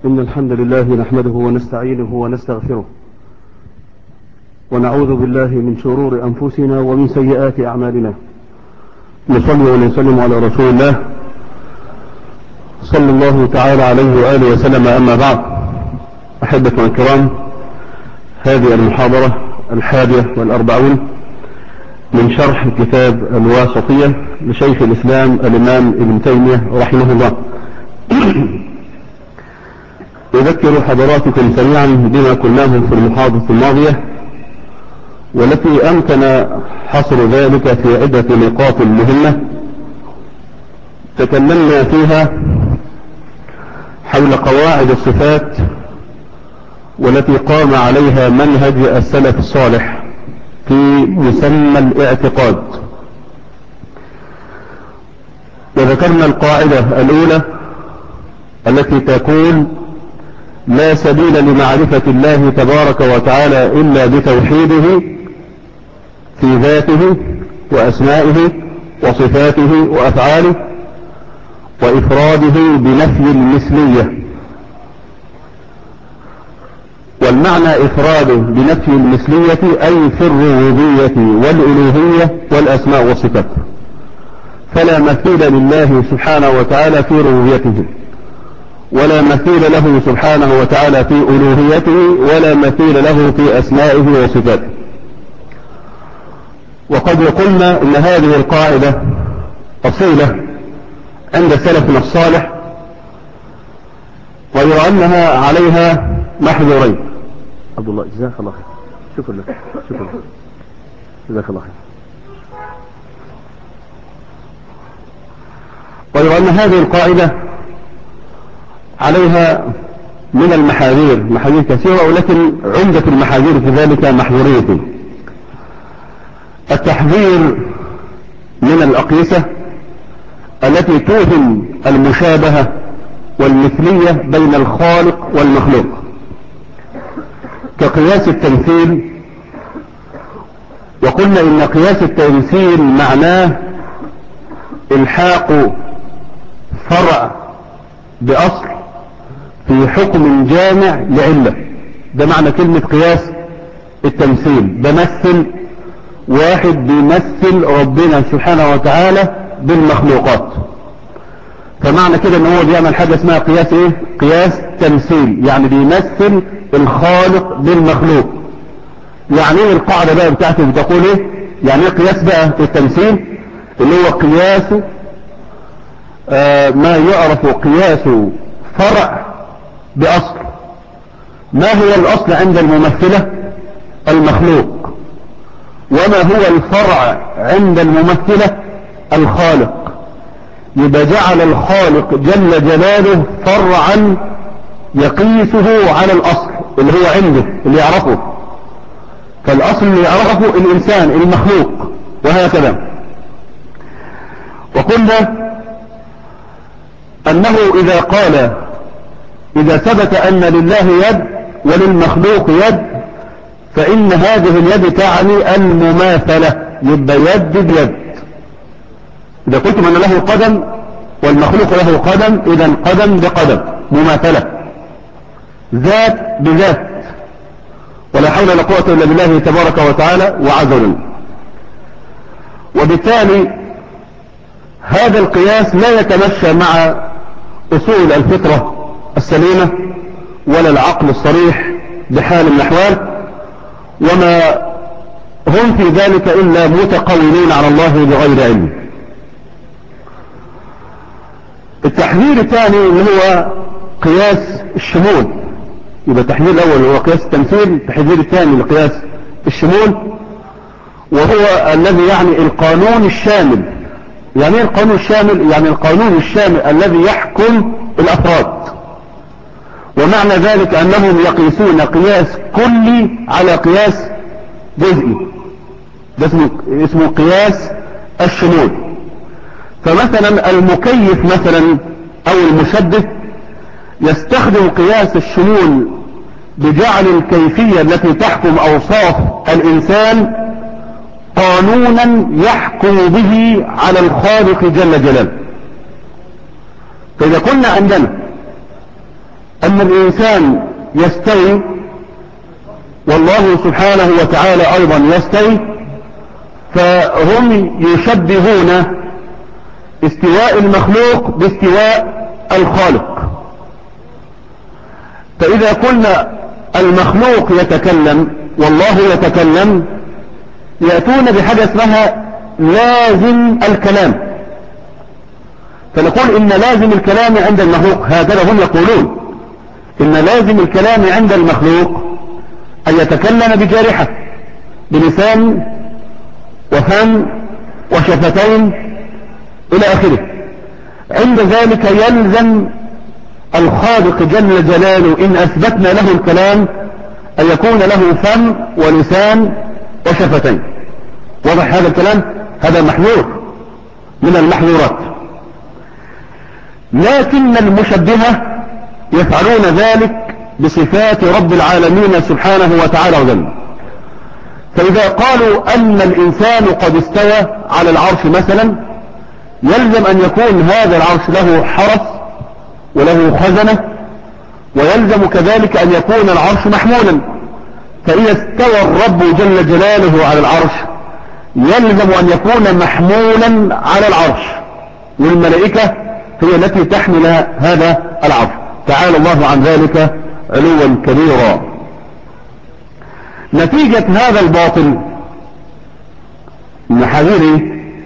إن الحمد لله نحمده ونستعينه ونستغفره ونعوذ بالله من شرور أنفسنا ومن سيئات أعمالنا. نصلي ونسلم على رسول الله صلى الله تعالى عليه وآله وسلم. أما بعد، أحبتنا الكرام، هذه المحاضرة 41 من شرح كتاب الواسطية لشيخ الإسلام الإمام ابن تيمية رحمه الله. أذكر حضراتكم سريعا بما قلناه في المحاضرة الماضية، والتي أمكن حصر ذلك في عدة نقاط مهمة تكلمنا فيها حول قواعد الصفات، والتي قام عليها منهج السلف الصالح في مسمى الاعتقاد. وذكرنا القاعدة الأولى التي تقول: لا سبيل لمعرفة الله تبارك وتعالى إلا بتوحيده في ذاته وأسمائه وصفاته وأفعاله، وإفراده بنفي المثلية. والمعنى إفراده بنفي المثلية أي في الربوبية والألوهية والأسماء والصفات، فلا مثيل لله سبحانه وتعالى في ربوبيته، ولا مثيل له سبحانه وتعالى في ألوهيته، ولا مثيل له في أسمائه وصفاته. وقد قلنا إن هذه القاعدة أصيلة عند سلفنا الصالح، غير أنها عليها محذورين. عبد الله جزاك الله خير. شكرا لك. شكرا لك. جزاك الله خير. غير أن هذه القاعدة عليها من المحاذير محاذير كثيرة، ولكن عمدة المحاذير في ذلك محذورية. التحذير من الأقيسة التي توهم المشابهة والمثلية بين الخالق والمخلوق، كقياس التمثيل. وقلنا إن قياس التمثيل معناه الحاق فرع بأصل في حكم جامع لعلة. ده معنى كلمة قياس التمثيل. بمثل واحد بيمثل ربنا سبحانه وتعالى بالمخلوقات، فمعنى كده ان هو بيعمل حاجة اسمها قياس ايه؟ قياس تمثيل، يعني بيمثل الخالق بالمخلوق. يعني ايه القاعدة بقى بتاعته بتقول ايه؟ يعني ايه قياس بقى التمثيل؟ اللي هو قياس ما يعرف قياس فرع بأصل. ما هو الأصل عند الممثلة؟ المخلوق. وما هو الفرع عند الممثلة؟ الخالق. يبقى جعل الخالق جل جلاله فرعا يقيسه على الأصل اللي هو عنده اللي يعرفه. فالأصل اللي يعرفه الإنسان المخلوق، وهكذا. وقلنا أنه إذا قال إذا ثبت أن لله يد وللمخلوق يد، فإن هذه اليد تعني المماثلة. يبقى يد بيد. إذا قلتم أن له قدم والمخلوق له قدم، إذا قدم بقدم، مماثلة. ذات بذات، ولا حول ولا قوة إلا بالله تبارك وتعالى وعز وجل. وبالتالي هذا القياس لا يتمشى مع أصول الفطرة السليمة ولا العقل الصريح بحال من الأحوال، وما هم في ذلك إلا متقولون على الله بغير علم. التحذير الثاني اللي هو قياس الشمول. يبقى التحذير الأول هو قياس التمثيل، التحذير الثاني لقياس الشمول، وهو الذي يعني القانون الشامل. يعني ايه القانون الشامل؟ يعني القانون الشامل الذي يحكم الأفراد. ومعنى ذلك أنهم يقيسون قياس كلي على قياس جزئي. ده اسمه قياس الشمول. فمثلا المكيف مثلا أو المشبه يستخدم قياس الشمول بجعل الكيفية التي تحكم أوصاف الإنسان قانونا يحكم به على الخالق جل جلاله. فإذا كنا عندنا أن الإنسان يستوي والله سبحانه وتعالى أيضا يستوي، فهم يشبهون استواء المخلوق باستواء الخالق. فإذا قلنا المخلوق يتكلم والله يتكلم يأتون بحاجة اسمها لازم الكلام، فنقول إن لازم الكلام عند المخلوق، هكذا هم يقولون، إن لازم الكلام عند المخلوق أن يتكلم بجارحة، بلسان وفم وشفتين إلى آخره. عند ذلك يلزم الخالق جل جلاله إن أثبتنا له الكلام أن يكون له فم ولسان وشفتين. واضح هذا الكلام؟ هذا محذور من المحذورات. لكن المشبهة يفعلون ذلك بصفات رب العالمين سبحانه وتعالى وجل. فإذا قالوا أن الإنسان قد استوى على العرش مثلا، يلزم أن يكون هذا العرش له حرس وله خزنة، ويلزم كذلك أن يكون العرش محمولا. فإذا استوى الرب جل جلاله على العرش يلزم أن يكون محمولا على العرش، والملائكة هي التي تحمل هذا العرش، تعالى الله عن ذلك علوا كبيرا. نتيجة هذا الباطل المحاذير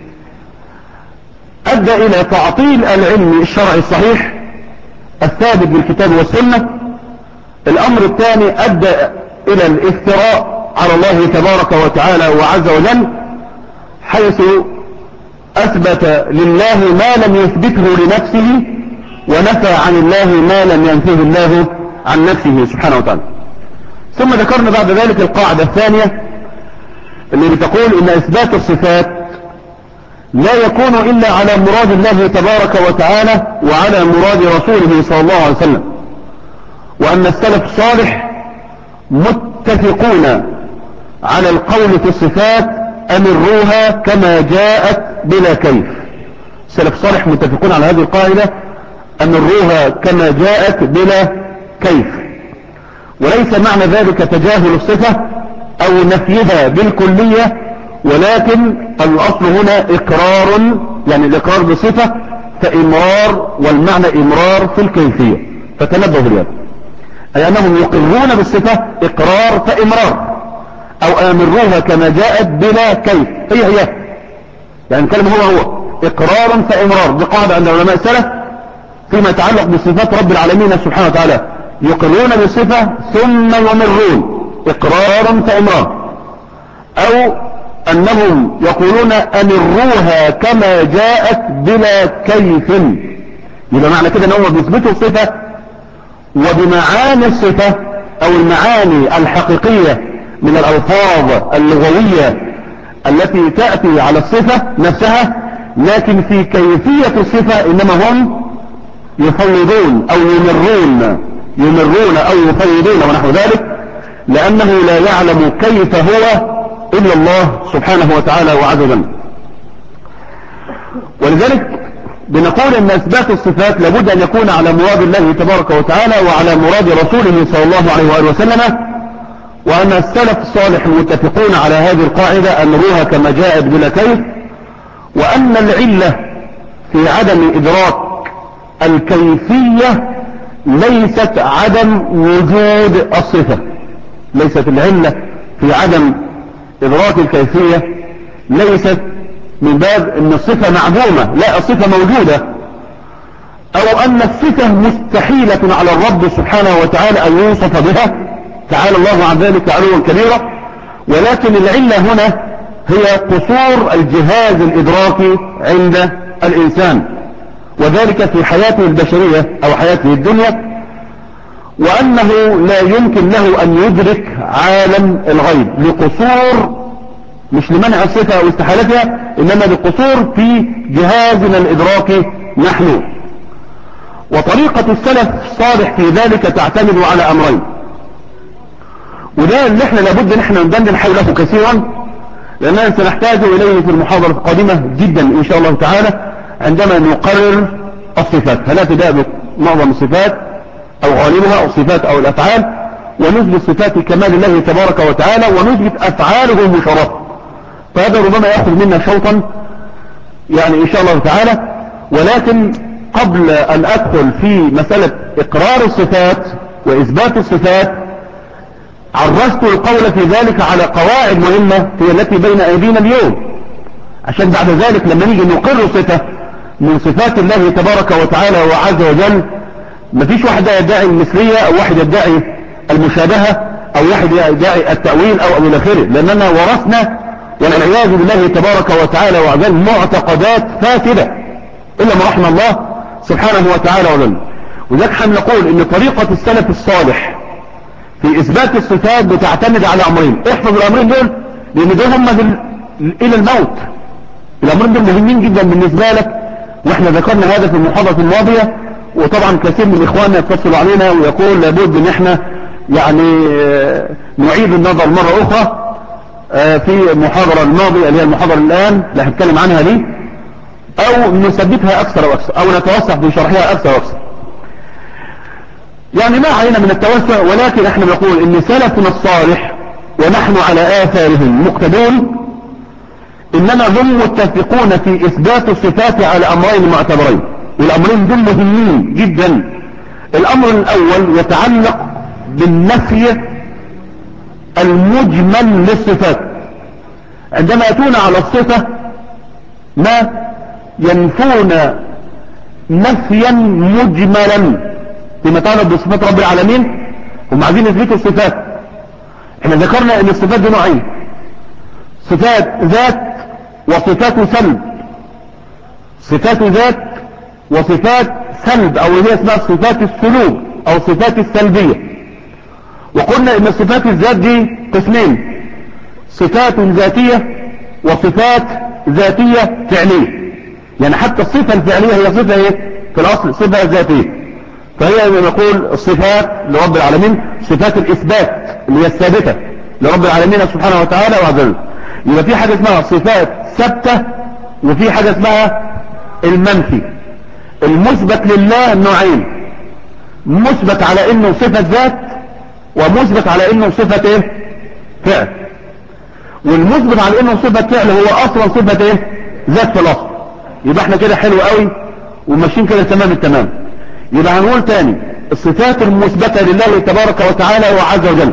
أدى إلى تعطيل العلم الشرعي الصحيح الثابت بالكتاب والسنة. الأمر الثاني أدى إلى الافتراء على الله تبارك وتعالى وعز وجل، حيث أثبت لله ما لم يثبته لنفسه ونفى عن الله ما لم ينفيه الله عن نفسه سبحانه وتعالى. ثم ذكرنا بعد ذلك القاعدة الثانية اللي بتقول إن إثبات الصفات لا يكون إلا على مراد الله تبارك وتعالى وعلى مراد رسوله صلى الله عليه وسلم، وأن السلف الصالح متفقون على القول في الصفات أمروها كما جاءت بلا كيف. السلف الصالح متفقون على هذه القاعدة أمروها كما جاءت بلا كيف، وليس معنى ذلك تجاهل الصفة أو نفيها بالكلية، ولكن الأصل هنا إقرار، يعني الإقرار بصفة فإمرار، والمعنى إمرار في الكيفية. فتنبهوا لهذا، أي أنهم يقرون بالصفة إقرار فإمرار، أو آمروها كما جاءت بلا كيف، هي يعني الكلمة هو إقرار فإمرار. دي قاعدة عند علماء السلف فيما يتعلق بصفات رب العالمين سبحانه وتعالى، يقرون بالصفة ثم يمرون إقرارا فإمرار، أو أنهم يقولون أمروها كما جاءت بلا كيف. يبقى معنى كده أنهم بيثبتوا الصفة وبمعاني الصفة أو المعاني الحقيقية من الألفاظ اللغوية التي تأتي على الصفة نفسها، لكن في كيفية الصفة إنما هم يفوضون أو يمرون أو يفوضون ونحو ذلك، لأنه لا يعلم كيف هو إلا الله سبحانه وتعالى وعز وجل. ولذلك بنقول أن إثبات الصفات لابد أن يكون على مراد الله تبارك وتعالى وعلى مراد رسوله صلى الله عليه وآله وسلم، وأن السلف الصالح متفقون على هذه القاعدة أمروها كما جاءت بلا كيف، وأن العلة في عدم إدراك الكيفية ليست عدم وجود الصفة. ليست العلة في عدم إدراك الكيفية ليست من باب أن الصفة معدومة، لا، الصفة موجودة، أو أن الصفة مستحيلة على الرب سبحانه وتعالى أن يوصف بها، تعالى الله عن ذلك علوا كبيرا. ولكن العلة هنا هي قصور الجهاز الإدراكي عند الإنسان، وذلك في حياته البشرية أو حياته الدنيا، وأنه لا يمكن له أن يدرك عالم الغيب لقصور، مش لمنع الصفة أو استحالتها، إنما لقصور في جهازنا الإدراكي نحن. وطريقة السلف الصالح في ذلك تعتمد على أمرين، وده اللي احنا لابد ان احنا ندندن حوله كثيرا، لأننا سنحتاج إليه في المحاضرة القادمة جدا إن شاء الله تعالى، عندما نقرر الصفات. هل ابتداء بمعظم الصفات أو غالبها أو صفات أو الأفعال، ونثبت صفات كمال الله تبارك وتعالى، ونثبت أفعاله المشرفة. فهذا ربما يأخذ منا شوطا يعني إن شاء الله تعالى. ولكن قبل أن أدخل في مسألة إقرار الصفات وإثبات الصفات، عرجت القول في ذلك على قواعد مهمة هي التي بين أيدينا اليوم، عشان بعد ذلك لما نيجي نقر صفة من صفات الله تبارك وتعالى وعز وجل، مفيش واحد يدعي المثلية أو واحد يدعي المشابهة أو واحد يدعي التأويل أو إلى آخره، لأننا ورثنا والعياذ بالله تبارك وتعالى وعجل معتقدات فاسدة إلا ما رحم الله سبحانه وتعالى وجل. وذلك حنقول إن طريقة السلف الصالح في إثبات الصفات بتعتمد على أمرين. احفظ الأمرين دول لأن دول هم إلى الموت. الأمرين دول مهمين جدا بالنسبة لك، وإحنا ذكرنا هذا في المحاضرة الماضية، وطبعا كثير من إخواننا يتصلوا علينا ويقول لابد إن إحنا يعني نعيد النظر مرة أخرى في المحاضرة الماضية اللي هي المحاضرة الآن اللي هنتكلم عنها دي، أو نثبتها أكثر وأكثر، أو نتوسع في شرحها أكثر وأكثر. يعني ما علينا من التوسع، ولكن احنا نقول ان سلفنا الصالح ونحن على آثارهم مقتدون، انما هم متفقون في اثبات الصفات على امرين معتبرين، والامرين دول مهمين جدا. الامر الاول يتعلق بالنفي المجمل للصفات. عندما يأتون على الصفة ما ينفون نفيا مجملا فيما يتعلق بصفات رب العالمين، هم عايزين يثبتوا الصفات. احنا ذكرنا ان الصفات دي نوعين: صفات ذات وصفات سلب. صفات ذات وصفات سلب، او هي اسمها صفات السلوك او صفات السلبية. وقلنا ان صفات الذات دي قسمين: صفات ذاتية وصفات ذاتية فعلية. يعني حتى الصفة الفعلية هي صفة ايه في الاصل؟ صفة ذاتية. فهي نقول الصفات لرب العالمين صفات الإثبات اللي هي الثابتة لرب العالمين سبحانه وتعالى وعز وجل. يبقى في حاجة اسمها صفات ثابتة، وفي حاجة اسمها المنفي. المثبت لله نوعين: مثبت على انه صفة ذات، ومثبت على انه صفة ايه فعل. والمثبت على انه صفة فعل هو اصلا صفة ايه ذات في الاصل. يبقى احنا كده حلو قوي وماشيين كده تمام التمام. يبقى هنقول تاني: الصفات المثبتة لله تبارك وتعالى وعز وجل،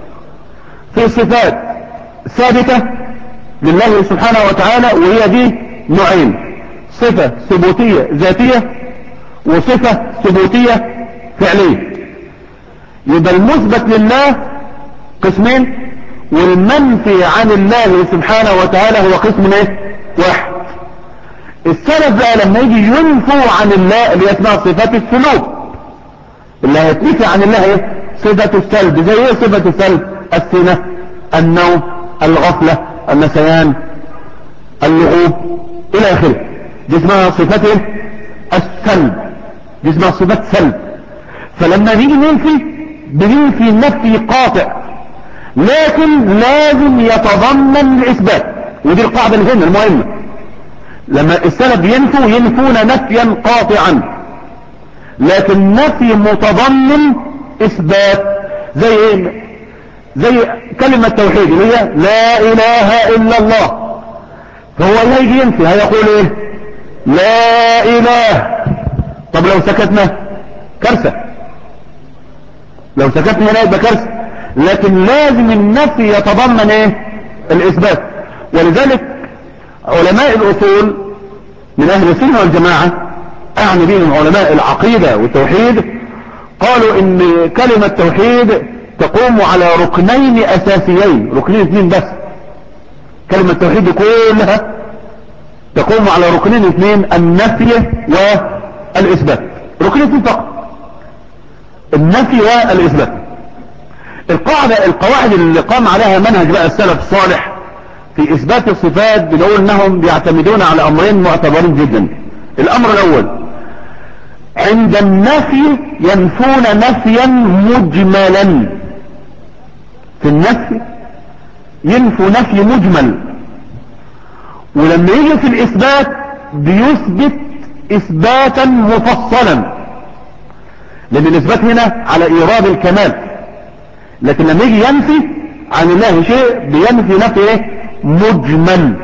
في صفات ثابتة لله سبحانه وتعالى، وهي دي نوعين: صفة ثبوتية ذاتية وصفة ثبوتية فعلية. يبقى المثبت لله قسمين، والمنفي عن الله سبحانه وتعالى هو قسم ايه واحد. السلف بقى لما يجي ينفوا عن الله اللي اسمها صفات السلوك، اللي هيتنفي عن الله ايه صفة السلب. زي ايه صفة السلب؟ السنة، النوم، الغفلة، النسيان، اللغوب الى اخره. دي اسمها صفات ايه السلب، دي اسمها صفات سلب. فلما نيجي ننفي بننفي نفي قاطع، لكن لازم يتضمن الاثبات. ودي القاعدة اللي هنا المهمة: لما السلف ينفون نفيا قاطعا، لكن نفي متضمن اثبات. زي ايه؟ زي كلمة توحيد اللي هي لا اله الا الله. فهو هيجي ينفي هيقول ايه؟ لا اله. طب لو سكتنا كارثة، لو سكتنا هنا يبقى كارثة. لكن لازم النفي يتضمن ايه الاثبات. ولذلك علماء الاصول من اهل السنة والجماعة، اعني بهم علماء العقيدة والتوحيد، قالوا ان كلمة توحيد تقوم على ركنين اساسيين، ركنين اثنين بس. كلمة توحيد كلها تقوم على ركنين اثنين: النفي والاثبات. ركنين اثنين فقط: النفي والاثبات. القواعد اللي قام عليها منهج بقى السلف الصالح في اثبات الصفات، بنقول انهم بيعتمدون على امرين معتبرين جدا. الامر الاول: عند النفي ينفون نفيا مجملا. في النفي ينفوا نفي مجمل، ولما يجي في الاثبات بيثبت اثباتا مفصلا. لان الاثبات هنا على ايراد الكمال، لكن لما يجي ينفي عن الله شيء بينفي نفي ايه؟ مجمل.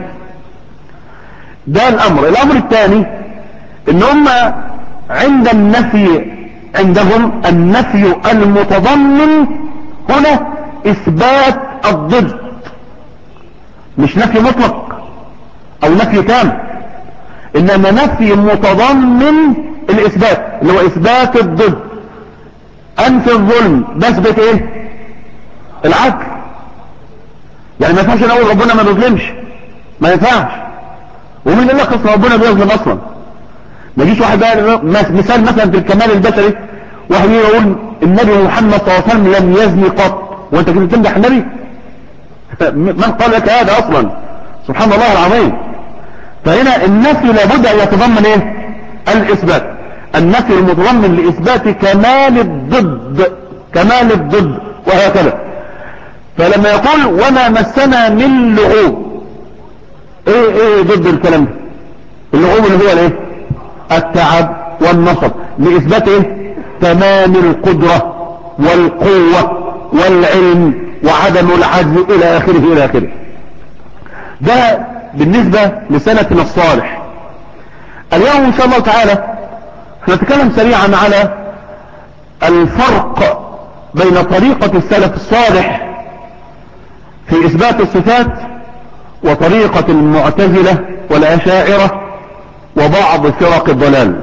ده الامر الثاني ان هم عند النفي عندهم النفي المتضمن هنا اثبات الضد، مش نفي مطلق او نفي تام، انما نفي متضمن الاثبات اللي هو اثبات الضد. انفي الظلم بثبت ايه؟ العدل. يعني ما ينفعش نقول ربنا ما بيظلمش، ما ينفعش. ومين يقول لك اصلا ربنا بيظلم اصلا؟ ما يجيش واحد بقى مثال مثلا في الكمال البشري، واحد يقول النبي محمد صلى الله عليه وسلم لم يزني قط، وانت كنت تمدح النبي؟ من قال لك هذا اصلا؟ سبحان الله العظيم. فهنا النفي لابد ان يتضمن ايه؟ الاثبات. النفي المتضمن لاثبات كمال الضد، كمال الضد، وهكذا. فلما يقول وما مسنا من لغوب، ايه ضد الكلام ده؟ اللغوب اللي هو الايه؟ التعب والنصب، لاثبات ايه؟ تمام القدرة والقوة والعلم وعدم العجز الى اخره الى اخره. ده بالنسبة لسلفنا الصالح. اليوم ان شاء الله تعالى نتكلم سريعا على الفرق بين طريقة السلف الصالح في اثبات الصفات وطريقة المعتزلة والاشاعرة وبعض فرق الضلال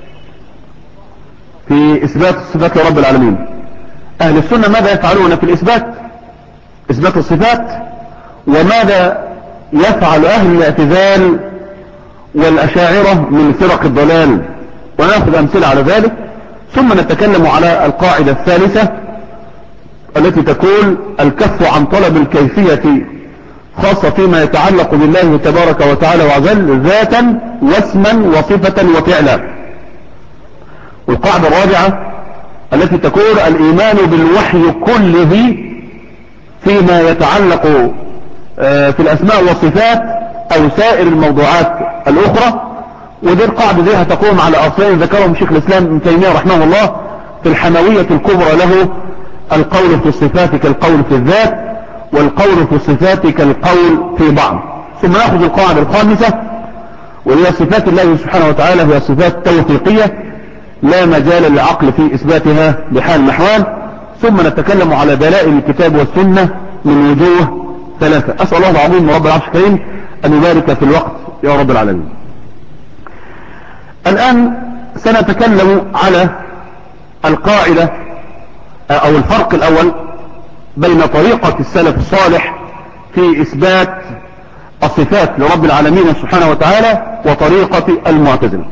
في اثبات الصفات لرب العالمين. اهل السنة ماذا يفعلون في اثبات الصفات، وماذا يفعل اهل الاعتزال والاشاعرة من فرق الضلال، ونأخذ امثلة على ذلك. ثم نتكلم على القاعدة الثالثة التي تقول الكف عن طلب الكيفية خاصة فيما يتعلق بالله تبارك وتعالى وعزل ذاتا واسما وصفة وفعلا. والقاعدة الرابعة التي تقول الإيمان بالوحي كله فيما يتعلق في الأسماء والصفات أو سائر الموضوعات الأخرى. ودي القاعدة دي هتقوم على أصلين ذكرهم شيخ الإسلام ابن تيمية رحمه الله في الحموية الكبرى له: القول في الصفات كالقول في الذات، والقول في الصفات كالقول في بعض. ثم نأخذ القاعدة الخامسة وهي صفات الله سبحانه وتعالى هي صفات توفيقية لا مجال للعقل في إثباتها بحال الأحوال. ثم نتكلم على دلائل الكتاب والسنة من وجوه ثلاثة. أسأل الله العظيم رب العرش الكريم أن يبارك في الوقت يا رب العالمين. الآن سنتكلم على القاعدة أو الفرق الأول بين طريقة السلف الصالح في إثبات الصفات لرب العالمين سبحانه وتعالى وطريقة المعتزلة.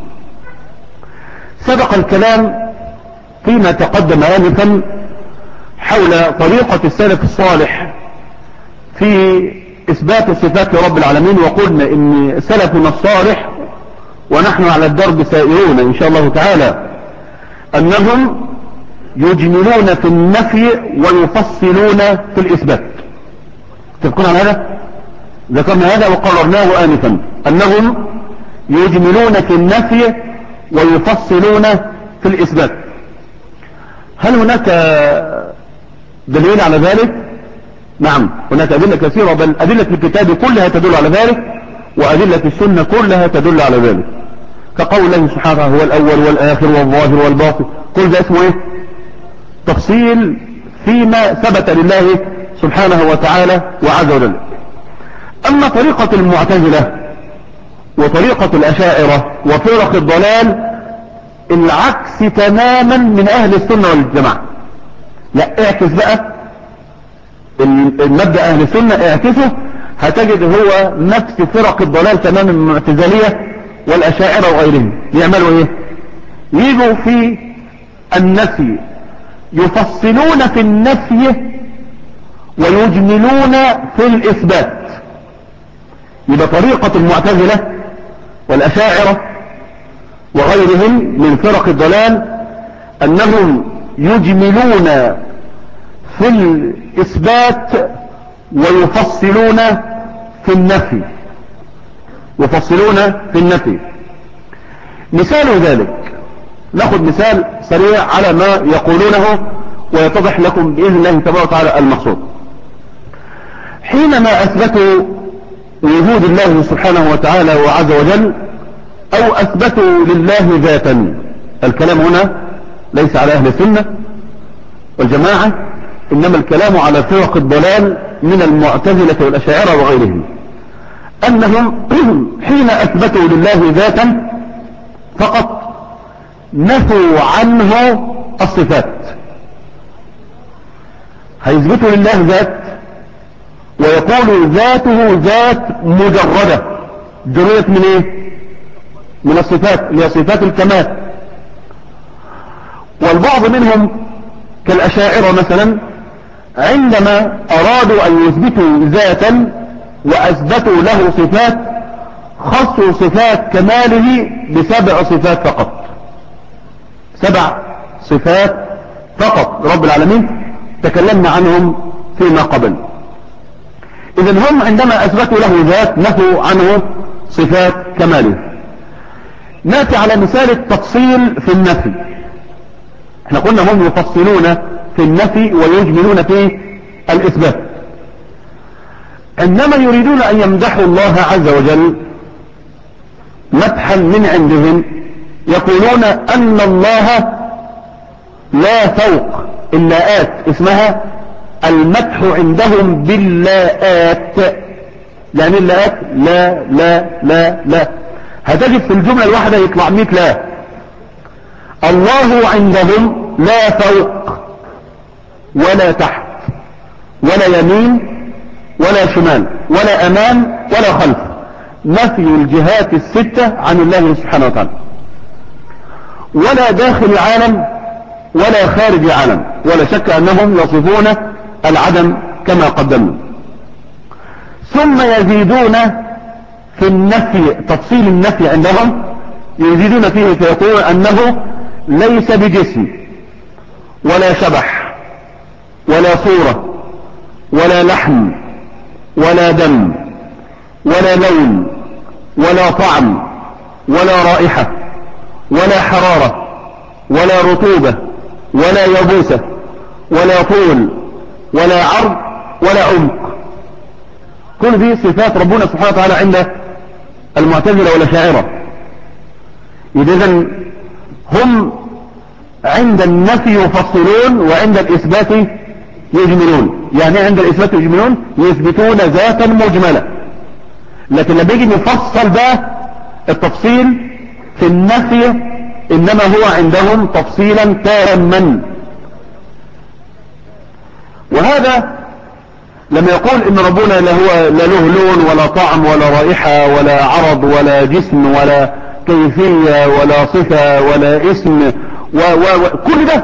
سبق الكلام فيما تقدم آنفا حول طريقة السلف الصالح في إثبات الصفات لرب العالمين، وقلنا إن سلفنا الصالح ونحن على الدرب سائرون إن شاء الله تعالى أنهم يجملون في النفي ويفصلون في الإثبات. تذكرون على هذا؟ ذكرنا هذا وقررناه آنفا أنهم يجملون في النفي ويفصلون في الإثبات. هل هناك دليل على ذلك؟ نعم، هناك أدلة كثيرة، بل أدلة الكتاب كلها تدل على ذلك، وأدلة السنة كلها تدل على ذلك، كقول الله سبحانه هو الأول والآخر والظاهر والباطن. كل ده اسمه ايه؟ تفصيل فيما ثبت لله سبحانه وتعالى وعز وجل. أما طريقة المعتزلة وطريقة الأشاعرة وفرق الضلال العكس تماما من أهل السنة والجماعة. لا، اعكس بقى المبدأ أهل السنة، اعكسه هتجد هو نفس فرق الضلال تماما من المعتزلية والأشاعرة وغيرهم. يعملوا ايه؟ يجوا في النفي يفصلون في النفي ويجملون في الإثبات. يبقى طريقة المعتزلة والأشاعرة وغيرهم من فرق الضلال أنهم يجملون في الإثبات ويفصلون في النفي. يفصلون في النفي. مثال ذلك ناخد مثال سريع على ما يقولونه ويتضح لكم بإذن الله تبارك وتعالى المقصود. حينما أثبتوا وجود الله سبحانه وتعالى وعز وجل أو أثبتوا لله ذاتا، الكلام هنا ليس على أهل السنة والجماعة، إنما الكلام على فرق الضلال من المعتزلة والأشاعرة وغيرهم، أنهم حين أثبتوا لله ذاتا فقط نفوا عنه الصفات. هيثبتوا لله ذات ويقولوا ذاته ذات مجردة، جريت من ايه؟ من الصفات اللي هي صفات الكمال. والبعض منهم كالأشاعرة مثلا عندما أرادوا أن يثبتوا ذاتا وأثبتوا له صفات خصوا صفات كماله ب7 صفات فقط، 7 صفات فقط رب العالمين تكلمنا عنهم فيما قبل. إذن هم عندما أثبتوا له ذات نفوا عنه صفات كماله. نأتي على مثال التفصيل في النفي. احنا قلنا هم يفصلون في النفي ويجملون في الإثبات. عندما يريدون أن يمدحوا الله عز وجل مدحا من عندهم يقولون أن الله لا فوق اللاءات، اسمها المدح عندهم باللاءات. يعني اللاءات لا لا لا لا، هتجد في الجملة الواحدة يطلع 100 لا. الله عندهم لا فوق ولا تحت ولا يمين ولا شمال ولا أمام ولا خلف، نفي الجهات ال6 عن الله سبحانه وتعالى، ولا داخل العالم ولا خارج العالم، ولا شك أنهم يصفون العدم كما قدمنا. ثم يزيدون في النفي، تفصيل النفي عندهم يزيدون فيه فيقولون أنه ليس بجسم ولا شبح ولا صورة ولا لحم ولا دم ولا لون ولا طعم ولا رائحة ولا حرارة ولا رطوبة ولا يبوسة ولا طول ولا عرض ولا عمق. كل دي صفات ربنا سبحانه وتعالى عند المعتزلة والأشاعرة. إذن هم عند النفي يفصلون وعند الإثبات يجملون. يعني عند الإثبات يجملون، يثبتون ذاتا مجملة، لكن لما يجي نفصل بقى التفصيل في النفي إنما هو عندهم تفصيلا تاما. وهذا لما يقول إن ربنا لا له لون ولا طعم ولا رائحة ولا عرض ولا جسم ولا كيفية ولا صفة ولا اسم كل ده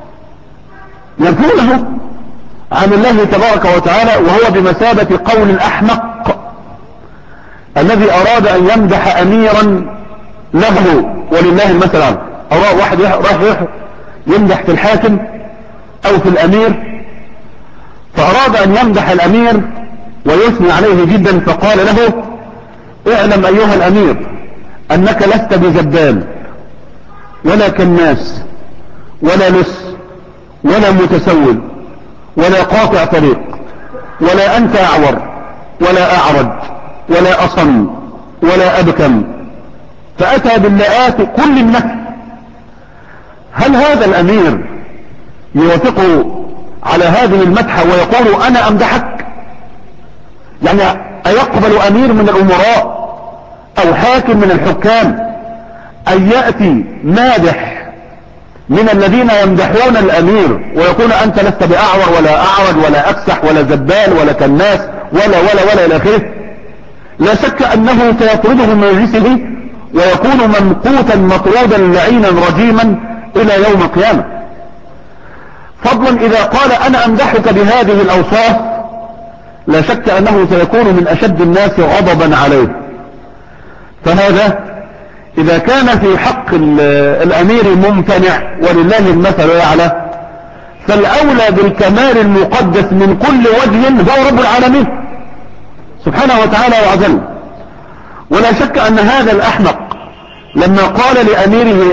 ينفونه عن الله تبارك وتعالى، وهو بمثابة قول الأحمق الذي أراد أن يمدح أميرا له ولله المثل عنه. أو واحد راح يمدح في الحاكم أو في الأمير، فأراد أن يمدح الأمير ويثني عليه جدا، فقال له اعلم أيها الأمير أنك لست بزبال ولا كناس ولا لص ولا متسول ولا قاطع طريق، ولا أنت أعور ولا أعرج ولا أصم ولا أبكم، فأتى باللاءات كل النفي. هل هذا الأمير يوافق على هذه المدحة ويقول أنا أمدحك؟ يعني أيقبل أمير من الأمراء أو حاكم من الحكام أن يأتي مادح من الذين يمدحون الأمير ويقول أنت لست بأعور ولا أعرج ولا أكسح ولا زبال ولا كناس ولا إلى آخره؟ لا شك أنه سيطرده من مجلسه ويكون ممقوتا مطرودا لعينا رجيما إلى يوم القيامة. فضلا إذا قال أنا أمدحك بهذه الأوصاف لا شك أنه سيكون من أشد الناس غضبا عليه. فهذا إذا كان في حق الأمير ممتنع ولله المثل الأعلى، فالأولى بالكمال المقدس من كل وجه هو رب العالمين سبحانه وتعالى وعزل. ولا شك أن هذا الأحمق لما قال لأميره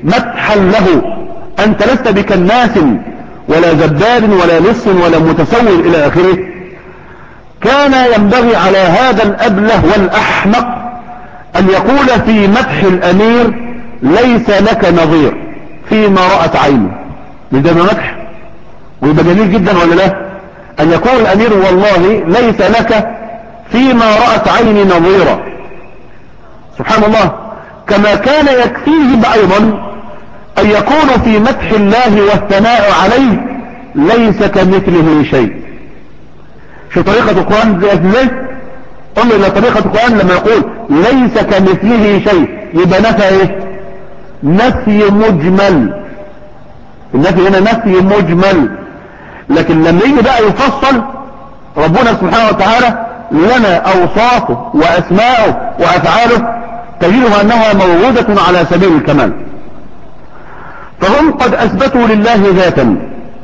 مدحا له، أنت لست بكناس ولا زباد ولا لص ولا متسول إلى آخره. كان ينبغي على هذا الأبله والأحمق أن يقول في مدح الأمير ليس لك نظير فيما رأت عينه. ده مدح ويبقى جميل جدا ولا لا؟ أن يقول الأمير والله ليس لك فيما رأت عيني نظيرا. سبحان الله. كما كان يكفيه أيضا أن يكون في مدح الله والثناء عليه ليس كمثله شيء. شو طريقة القرآن ازاي؟ انظر الى طريقة القرآن لما يقول ليس كمثله شيء يبقى نفى ايه؟ نفي مجمل. النفي هنا نفي مجمل. لكن لما يجي بقى يفصل ربنا سبحانه وتعالى لنا اوصافه واسماءه وافعاله تجدها انها موجودة على سبيل الكمال. فهم قد اثبتوا لله ذاتا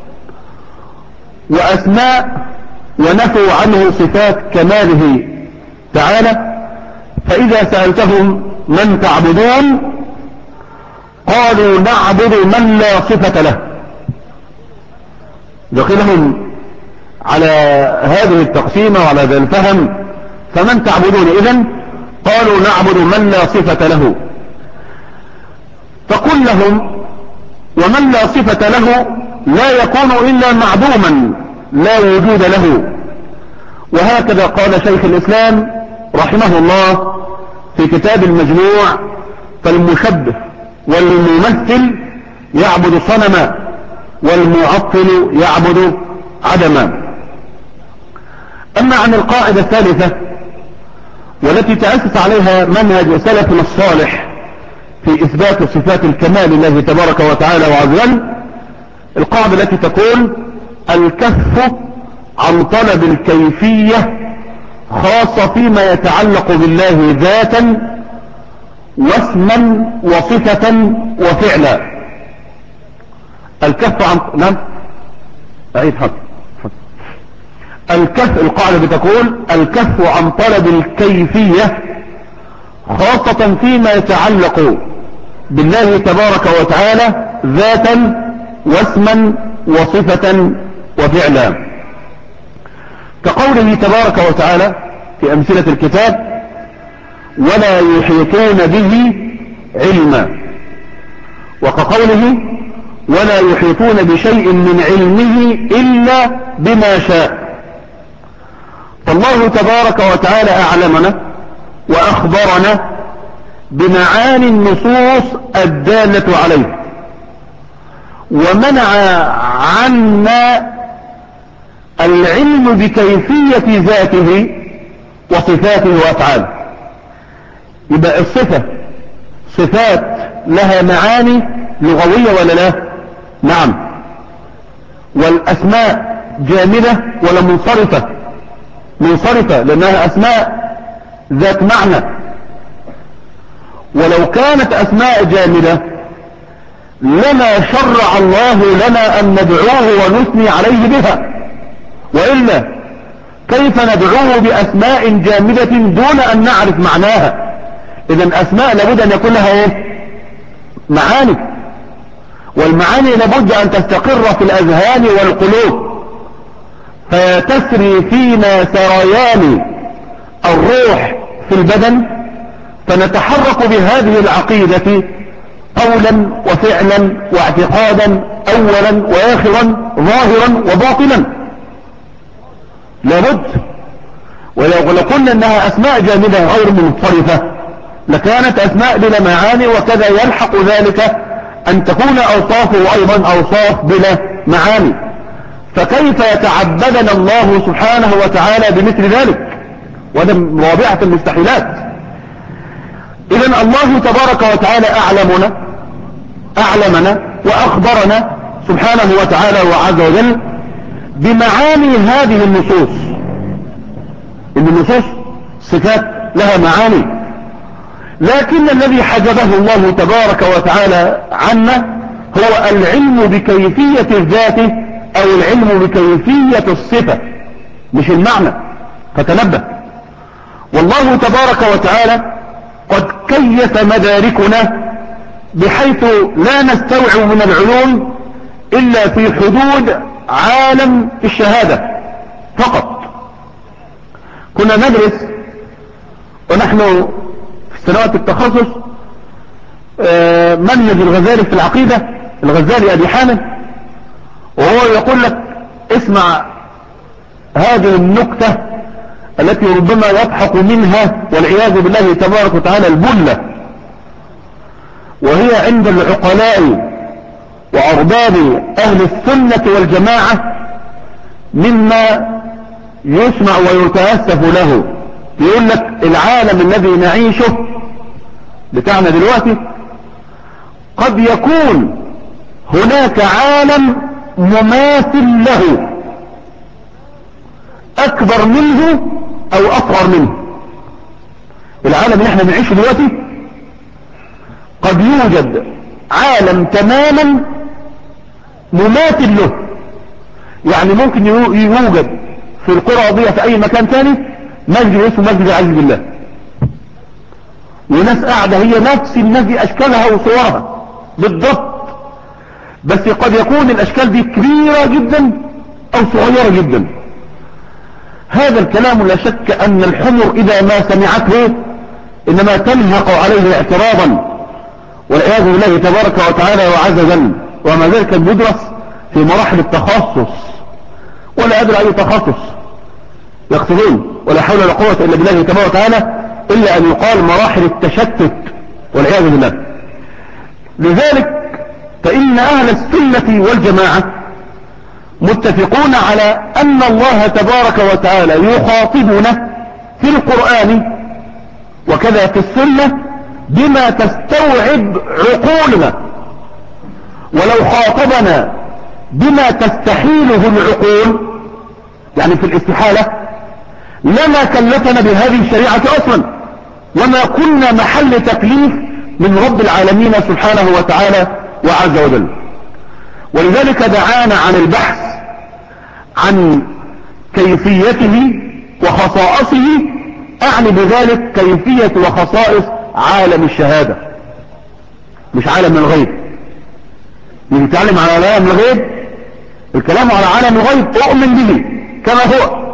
واسماء ونفوا عنه صفات كماله تعالى. فإذا سألتهم من تعبدون قالوا نعبد من لا صفة له. دخلهم على هذه التقسيمة وعلى ذا الفهم. فمن تعبدون إذن قالوا نعبد من لا صفة له. فقل لهم ومن لا صفة له لا يكون إلا معدوما لا وجود له. وهكذا قال شيخ الإسلام رحمه الله في كتاب المجموع: فالمشبه والممثل يعبد صنما والمعطل يعبد عدما. أما عن القاعدة الثالثة والتي تأسس عليها منهج سلفنا الصالح في إثبات صفات الكمال لله تبارك وتعالى وعز وجل، القاعدة التي تقول الكف عن طلب الكيفية خاصة فيما يتعلق بالله ذاتا واسما وصفة وفعلا. الكف عن نعم أعيد حق الكف. القاعدة بتقول الكف عن طلب الكيفية خاصة فيما يتعلق بالله تبارك وتعالى ذاتا واسما وصفة وفعلا، كقوله تبارك وتعالى في أمثلة الكتاب: ولا يحيطون به علما، وكقوله: ولا يحيطون بشيء من علمه إلا بما شاء. فالله تبارك وتعالى أعلمنا وأخبرنا بمعاني النصوص الدالة عليه، ومنع عنا العلم بكيفية ذاته وصفاته وأفعاله. يبقى الصفة صفات لها معاني لغوية ولا لا؟ نعم. والأسماء جامدة ولا منصرفة؟ منصرفة، لأنها أسماء ذات معنى. ولو كانت أسماء جامدة لما شرع الله لنا أن ندعوه ونثني عليه بها، وإلا كيف ندعوه بأسماء جامدة دون أن نعرف معناها؟ إذن أسماء لابد أن يكون لها إيه؟ معاني، والمعاني لابد أن تستقر في الأذهان والقلوب، فتسري فينا سريان الروح في البدن، فنتحرك بهذه العقيدة قولا وفعلا واعتقادا أولا وآخرا ظاهرا وباطنا. لابد. ولو قلنا انها اسماء جامدة غير منصرفة لكانت اسماء بلا معاني، وكذا يلحق ذلك ان تكون اوصافه ايضا اوصاف بلا معاني. فكيف يتعبدنا الله سبحانه وتعالى بمثل ذلك؟ وهذا من رابعة المستحيلات. اذن الله تبارك وتعالى اعلمنا واخبرنا سبحانه وتعالى وعز وجل بمعاني هذه النصوص. إن النصوص صفات لها معاني، لكن الذي حجبه الله تبارك وتعالى عنا هو العلم بكيفية الذات أو العلم بكيفية الصفة، مش المعنى. فتنبه. والله تبارك وتعالى قد كيف مداركنا بحيث لا نستوعب من العلوم إلا في حدود عالم الشهادة فقط. كنا ندرس ونحن في سنوات التخصص منهج الغزالي في العقيدة، الغزالي أبي حامد، وهو يقول لك اسمع هذه النكتة التي ربما يضحك منها والعياذ بالله تبارك وتعالى البلة، وهي عند العقلاء وأرباب أهل السنة والجماعة مما يسمع ويتأسف له. يقول لك العالم الذي نعيشه بتاعنا دلوقتي قد يكون هناك عالم مماثل له أكبر منه أو أصغر منه. العالم اللي احنا بنعيشه دلوقتي قد يوجد عالم تماما مماثل له، يعني ممكن يوجد في القرى دي في أي مكان تاني مسجد اسمه مسجد العزيز بالله، وناس قاعدة هي نفس الناس دي أشكالها وصورها بالضبط، بس قد يكون الأشكال دي كبيرة جدا أو صغيرة جدا. هذا الكلام لا شك أن الحمر إذا ما سمعته إنما تنهق عليه اعتراضا والعياذ بالله تبارك وتعالى وعز وجل. وما ذلك يدرس في مراحل التخصص، ولا أدري أي تخصص يقصدون، ولا حول ولا قوة إلا بالله تبارك وتعالى، إلا أن يقال مراحل التشتت والعياذ بالله. لذلك فإن أهل السنة والجماعة متفقون على أن الله تبارك وتعالى يخاطبنا في القرآن وكذا في السنة بما تستوعب عقولنا، ولو خاطبنا بما تستحيله العقول يعني في الاستحالة لما كلفنا بهذه الشريعة أصلا، وما كنا محل تكليف من رب العالمين سبحانه وتعالى وعز وجل. ولذلك دعانا عن البحث عن كيفيته وخصائصه، أعني بذلك كيفية وخصائص عالم الشهادة، مش عالم الغيب. نتعلم على عالم الغيب، الكلام على عالم الغيب أؤمن به كما هو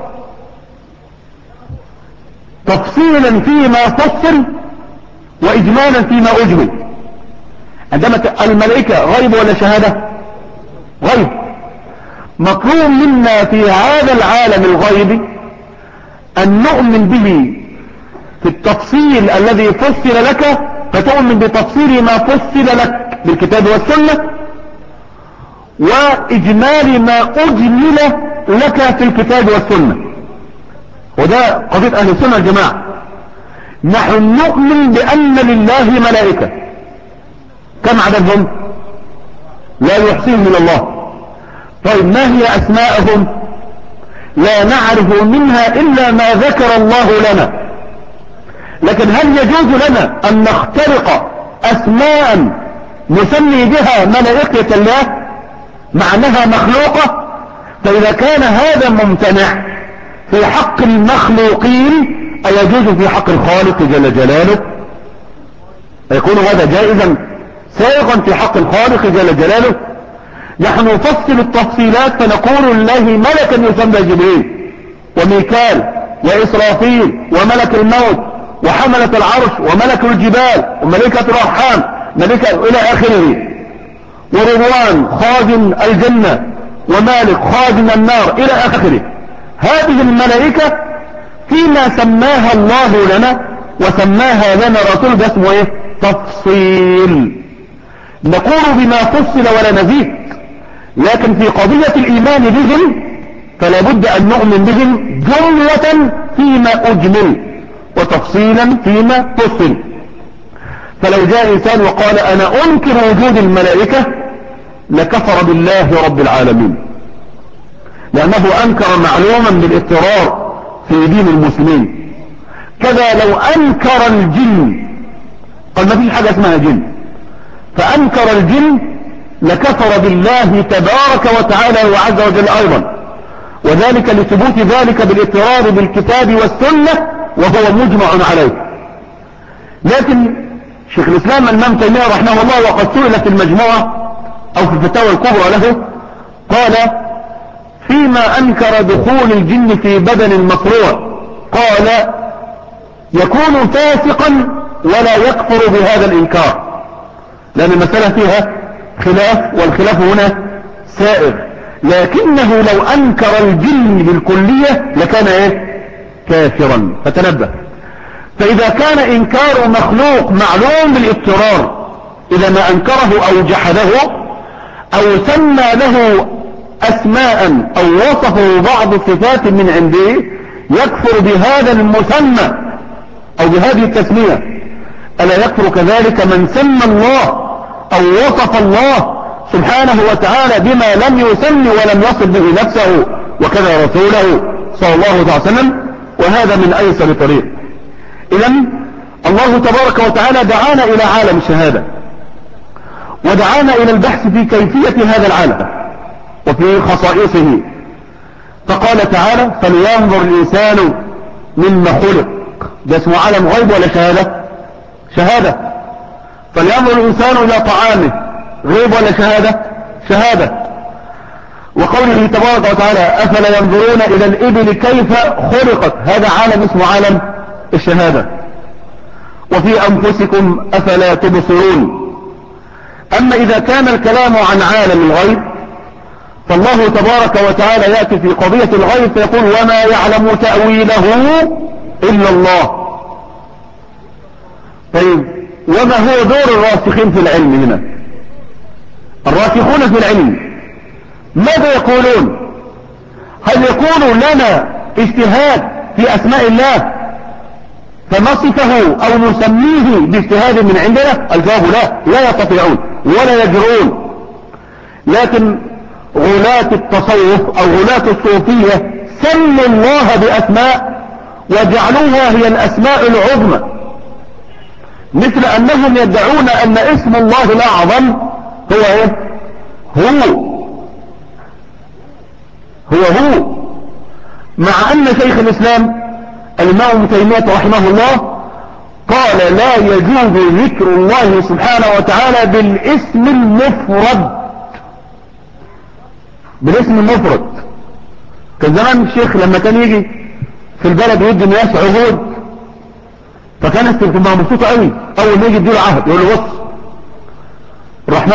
تفصيلا فيما فصل وإجمالا فيما أجمل. عندما الملائكة غيب ولا شهادة؟ غيب. مطلوب منا في هذا العالم الغيب أن نؤمن به في التفصيل الذي فصل لك، فتؤمن بتفصيل ما فصل لك بالكتاب والسنة، وإجمال ما أجمل لك في الكتاب والسنة. وده قضية أهل السنة الجماعة. نحن نؤمن بأن لله ملائكة، كم عددهم؟ لا يحصيهم من الله. طيب ما هي أسماءهم؟ لا نعرف منها إلا ما ذكر الله لنا. لكن هل يجوز لنا أن نخترق أسماء نسمي بها ملائكة الله مع أنها مخلوقة؟ فإذا كان هذا ممتنع في حق المخلوقين أيجوز في حق الخالق جل جلاله؟ يكون هذا جائزا سائغا في حق الخالق جل جلاله. نحن نفصل التفصيلات فنقول لله ملكا يسمى جبريل وميكال وإسرافيل وملك الموت وحملة العرش وملك الجبال وملكة الأرحام ملكة إلى آخره، ورضوان خازن الجنة ومالك خازن النار إلى آخره. هذه الملائكة فيما سماها الله لنا وسماها لنا رسول ده اسمه ايه؟ تفصيل. نقول بما فصل ولا نزيد، لكن في قضية الإيمان بهم فلا بد أن نؤمن بهم جملة فيما أجمل وتفصيلا فيما فصل. فلو جاء إنسان وقال أنا أنكر وجود الملائكة لكفر بالله رب العالمين، لأنه أنكر معلوما بالاضطرار في دين المسلمين. كذا لو أنكر الجن، قال ما فيش حاجة اسمها جن، فأنكر الجن لكفر بالله تبارك وتعالى وعز وجل أيضا، وذلك لثبوت ذلك بالاضطرار بالكتاب والسنة وهو مجمع عليه. لكن شيخ الإسلام الإمام تيمية رحمه الله وقد سئل في المجموعة أو في الفتاوى الكبرى له قال فيما أنكر دخول الجن في بدن المصروع قال يكون فاسقا ولا يكفر بهذا الإنكار، لأن المسألة فيها خلاف والخلاف هنا سائر، لكنه لو أنكر الجن بالكلية لكان إيه؟ كافرا. فتنبه. فإذا كان إنكار مخلوق معلوم بالاضطرار إذا ما أنكره أو جحده أو سمى له أسماء أو وصفه بعض الصفات من عنده يكفر بهذا المسمى أو بهذه التسمية، ألا يكفر كذلك من سمى الله أو وصف الله سبحانه وتعالى بما لم يسمي ولم يصف به نفسه وكذا رسوله صلى الله عليه وسلم؟ وهذا من أيسر طريق. إذن الله تبارك وتعالى دعانا إلى عالم الشهادة ودعانا إلى البحث في كيفية هذا العالم وفي خصائصه، فقال تعالى فلينظر الإنسان مما خلق. ده اسمه عالم غيب ولا شهادة؟ شهادة. فلينظر الإنسان إلى طعامه غيب ولا شهادة؟ شهادة. وقوله تبارك وتعالى أفلا ينظرون إلى الإبل كيف خلقت، هذا عالم اسمه عالم الشهادة. وفي أنفسكم أفلا تبصرون. أما إذا كان الكلام عن عالم الغيب فالله تبارك وتعالى يأتي في قضية الغيب فيقول وما يعلم تأويله إلا الله. طيب وما هو دور الراسخين في العلم هنا؟ الراسخون في العلم ماذا يقولون؟ هل يكون لنا اجتهاد في أسماء الله فنصفه أو نسميه باجتهاد من عندنا؟ الجواب لا يستطيعون ولا يجرؤون. لكن غلاة التصوف أو غلاة الصوفية سموا الله بأسماء وجعلوها هي الأسماء العظمى، مثل أنهم يدعون أن اسم الله الأعظم هو إيه؟ هو مع أن شيخ الإسلام الإمام ابن تيمية رحمه الله قال لا يجوز ذكر الله سبحانه وتعالى بالاسم المفرد. كان زمان الشيخ لما كان يجي في البلد يدي الناس عهود فكانت تبقى مبسوطة قوي اول ما يجي يديله عهد يقول له بص الرحمن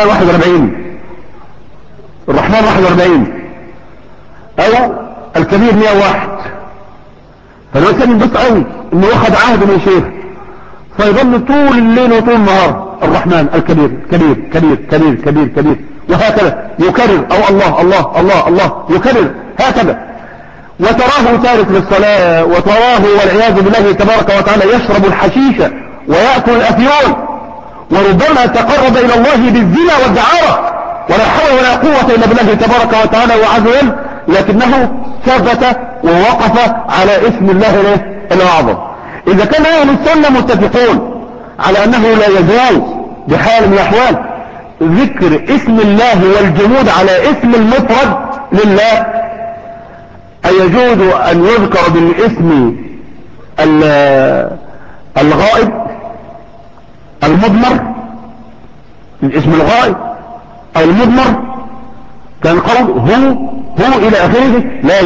41 او الكبير 101. فالوقت كان ينبسط قوي انه واخد عهد من الشيخ فيظل طول الليل وطول النهار الرحمن الكبير كبير كبير كبير كبير كبير وهكذا يكرر او الله الله الله الله يكرر هكذا. وتراه تارك للصلاة وتراه والعياذ بالله تبارك وتعالى يشرب الحشيشة ويأكل الأفيون وربما تقرب إلى الله بالزنا والدعارة ولا حول ولا قوة إلا بالله تبارك وتعالى وعز وجل، لكنه ثبت ووقف على اسم الله الأعظم. إذا كان أهل السنة متفقون على أنه لا يجوز بحال من الأحوال ذكر اسم الله والجمود على اسم المفرد لله، أيجوز أن يذكر بالاسم الغائب المضمر، الاسم الغائب أو المضمر كان قول هو إلى آخره؟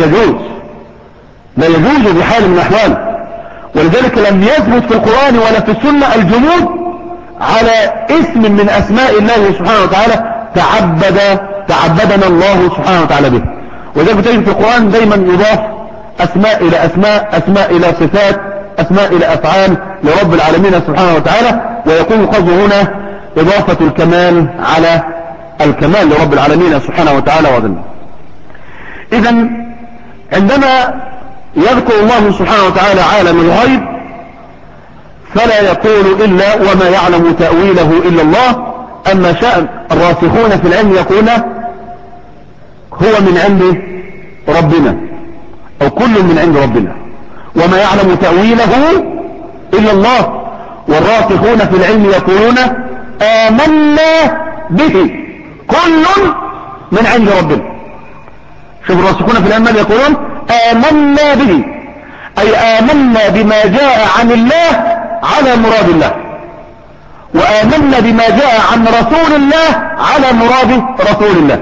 لا يجوز بحال من الأحوال. ولذلك لم يثبت في القرآن ولا في السنة الجمود على اسم من أسماء الله سبحانه وتعالى تعبدنا الله سبحانه وتعالى به. وذلك تجد في القرآن دايما يضاف أسماء إلى أسماء إلى صفات، أسماء إلى أفعال لرب العالمين سبحانه وتعالى، ويكون القصد هنا إضافة الكمال على الكمال لرب العالمين سبحانه وتعالى وذنه. إذن عندما يذكر الله سبحانه وتعالى عالم الغيب فلا يقول إلا وما يعلم تأويله إلا الله. أما شأن الراسخون في العلم يقول هو من عند ربنا أو كل من عند ربنا وما يعلم تأويله إلا الله. والراسخون في العلم يقولون آمنا به كل من عند ربنا. شوف الراسخون في العلم يقولون آمنا به أي آمنا بما جاء عن الله على مراد الله. وآمنا بما جاء عن رسول الله على مراد رسول الله.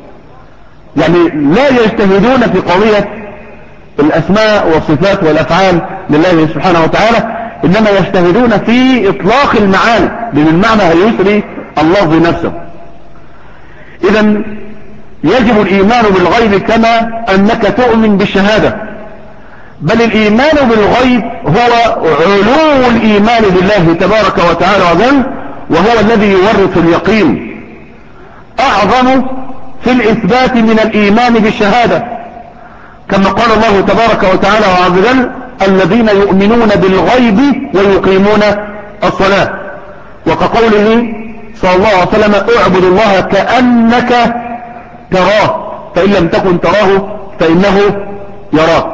يعني لا يجتهدون في قضية الأسماء والصفات والأفعال لله سبحانه وتعالى، إنما يجتهدون في إطلاق المعاني، لأن المعنى هيسري الله بنفسه. إذا يجب الإيمان بالغيب كما أنك تؤمن بالشهادة، بل الإيمان بالغيب هو علو الإيمان بالله تبارك وتعالى وجل، وهو الذي يورث اليقين، أعظم في الإثبات من الإيمان بالشهادة، كما قال الله تبارك وتعالى وعز وجل: الذين يؤمنون بالغيب ويقيمون الصلاة. وكقوله صلى الله عليه وسلم: اعبد الله كأنك تراه فإن لم تكن تراه فإنه يراك.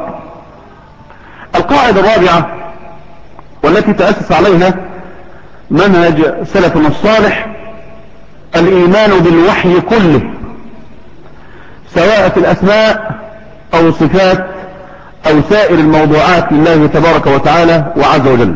القاعدة الرابعة والتي تأسس عليها منهج سلفنا الصالح: الإيمان بالوحي كله، سواء في الأسماء أو الصفات أو سائر الموضوعات لله تبارك وتعالى وعز وجل.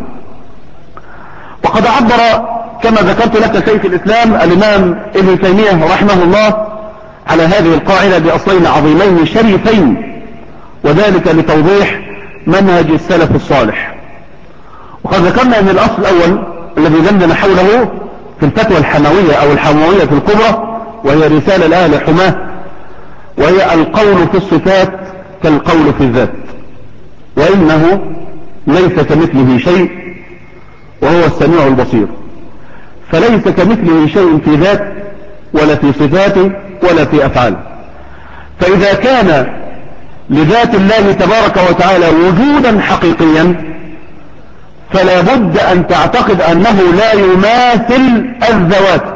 وقد عبر كما ذكرت لك شيخ الإسلام الإمام ابن تيمية رحمه الله على هذه القاعدة بأصلين عظيمين شريفين، وذلك لتوضيح منهج السلف الصالح. وقد ذكرنا أن الأصل الأول الذي دندن حوله في الفتوى الحموية أو الحموية الكبرى، وهي رسالة لأهل حماه، وهي: القول في الصفات كالقول في الذات، وإنه ليس كمثله شيء وهو السميع البصير. فليس كمثله شيء في ذات ولا في صفاته ولا في أفعاله. فإذا كان لذات الله تبارك وتعالى وجودا حقيقيا، فلا بد أن تعتقد أنه لا يماثل الذوات.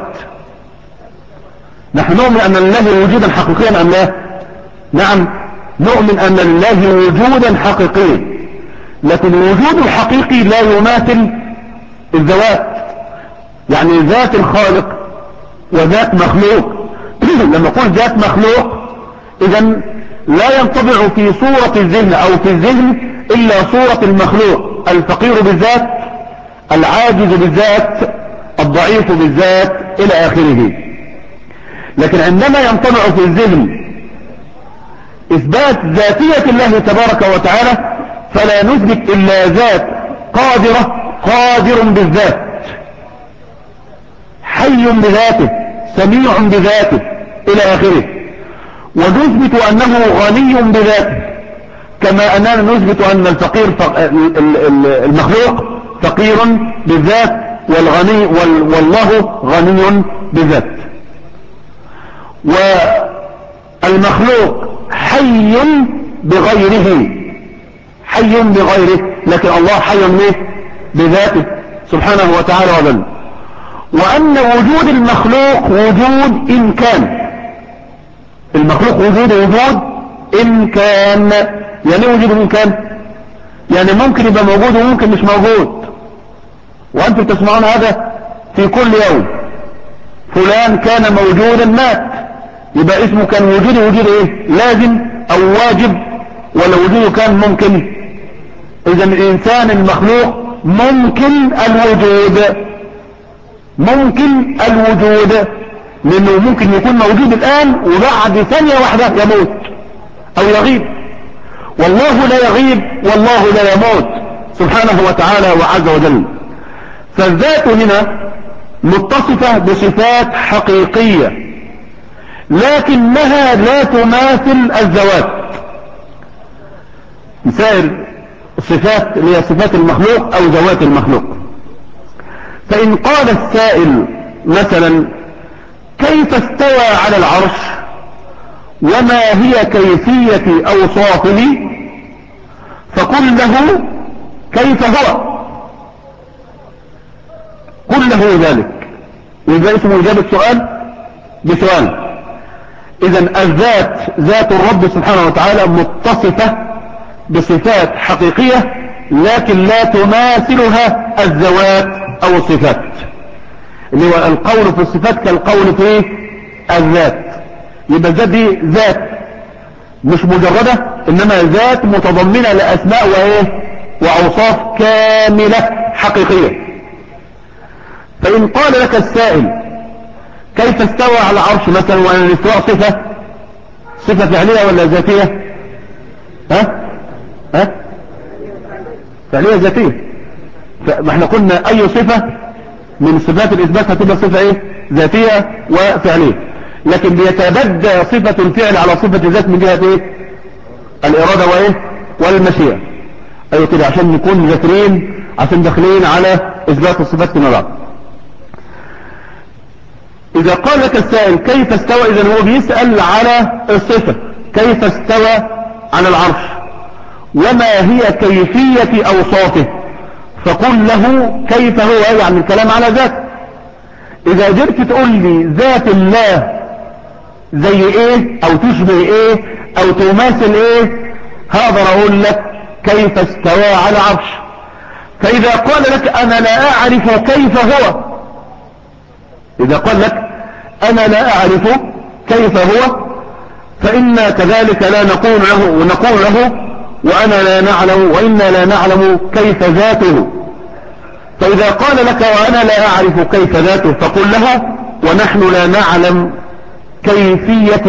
نحن نؤمن أن لله وجودا حقيقيا أم لا؟ نعم، نؤمن أن لله وجودا حقيقيا، لكن الوجود الحقيقي لا يماثل الذوات. يعني ذات الخالق وذات مخلوق لما نقول ذات مخلوق، إذن لا ينطبع في صورة الذهن أو في الذهن إلا صورة المخلوق: الفقير بالذات، العاجز بالذات، الضعيف بالذات، إلى آخره. لكن عندما ينطبع في الذهن إثبات ذاتية الله تبارك وتعالى، فلا نثبت إلا ذات قادرة، قادر بالذات، حي بذاته، سميع بذاته، إلى آخره. ونثبت أنه غني بذاته، كما أننا نثبت أن الفقير المخلوق فقير بالذات، والغني والله غني بالذات. والمخلوق حي بغيره، حي بغيره، لكن الله حي بذاته سبحانه وتعالى وجل. وأن وجود المخلوق وجود إمكان، المخلوق وجود إمكان. يعني وجود إمكان، يعني ممكن يبقى موجود وممكن مش موجود، وأنتم تسمعون هذا في كل يوم: فلان كان موجودا مات، يبقى اسمه كان وجوده وجود ايه؟ لازم او واجب، ولا وجوده كان ممكن؟ اذا الانسان المخلوق ممكن الوجود، ممكن الوجود، لانه ممكن يكون موجود الان وبعد ثانية واحدة يموت او يغيب. والله لا يغيب والله لا يموت سبحانه وتعالى وعز وجل. فالذات هنا متصفة بصفات حقيقية، لكنها لا تماثل الذوات. سائر الصفات اللي هي صفات المخلوق او ذوات المخلوق. فإن قال السائل مثلا: كيف استوى على العرش وما هي كيفية أوصافه؟ فقل له: كيف هو؟ قل له ذلك. وإذا اسمه إجابة سؤال بسؤال. إذن الذات، ذات الرب سبحانه وتعالى متصفة بصفات حقيقية، لكن لا تماثلها الذوات أو الصفات، اللي هو القول في الصفات كالقول في الذات. يبقى الذات دي ذات مش مجردة، إنما ذات متضمنة لأسماء وإيه وأوصاف كاملة حقيقية. فإن قال لك السائل كيف استوى على العرش مثلا، وأن الاستواء صفة فعلية ولا ذاتية؟ ها فعلية ذاتية. فما احنا قلنا أي صفة من صفات الإثبات هتبقى صفة ايه؟ ذاتية وفعلية. لكن بيتبدى صفة الفعل على صفة الذات من جهة ايه؟ الإرادة وايه؟ والمشيئة. ايوه كده، عشان نكون ذاكرين، عشان داخلين على إثبات الصفات فيما بعد. إذا قال لك السائل كيف استوى، إذا هو بيسأل على الصفة كيف استوى على العرش، وما هي كيفية أوصافه، فقل له كيف هو، يعني الكلام على ذاته. إذا جرت تقول لي ذات الله زي إيه أو تشبه إيه أو تماثل إيه، هقدر أقول لك كيف استوى على العرش. فإذا قال لك أنا لا أعرف كيف هو، إذا قال لك أنا لا أعرف كيف هو، فإنا كذلك لا نقول له وأنا لا نعلم وإنا لا نعلم كيف ذاته. فإذا قال لك وأنا لا أعرف كيف ذاته، فقل له ونحن لا نعلم كيفية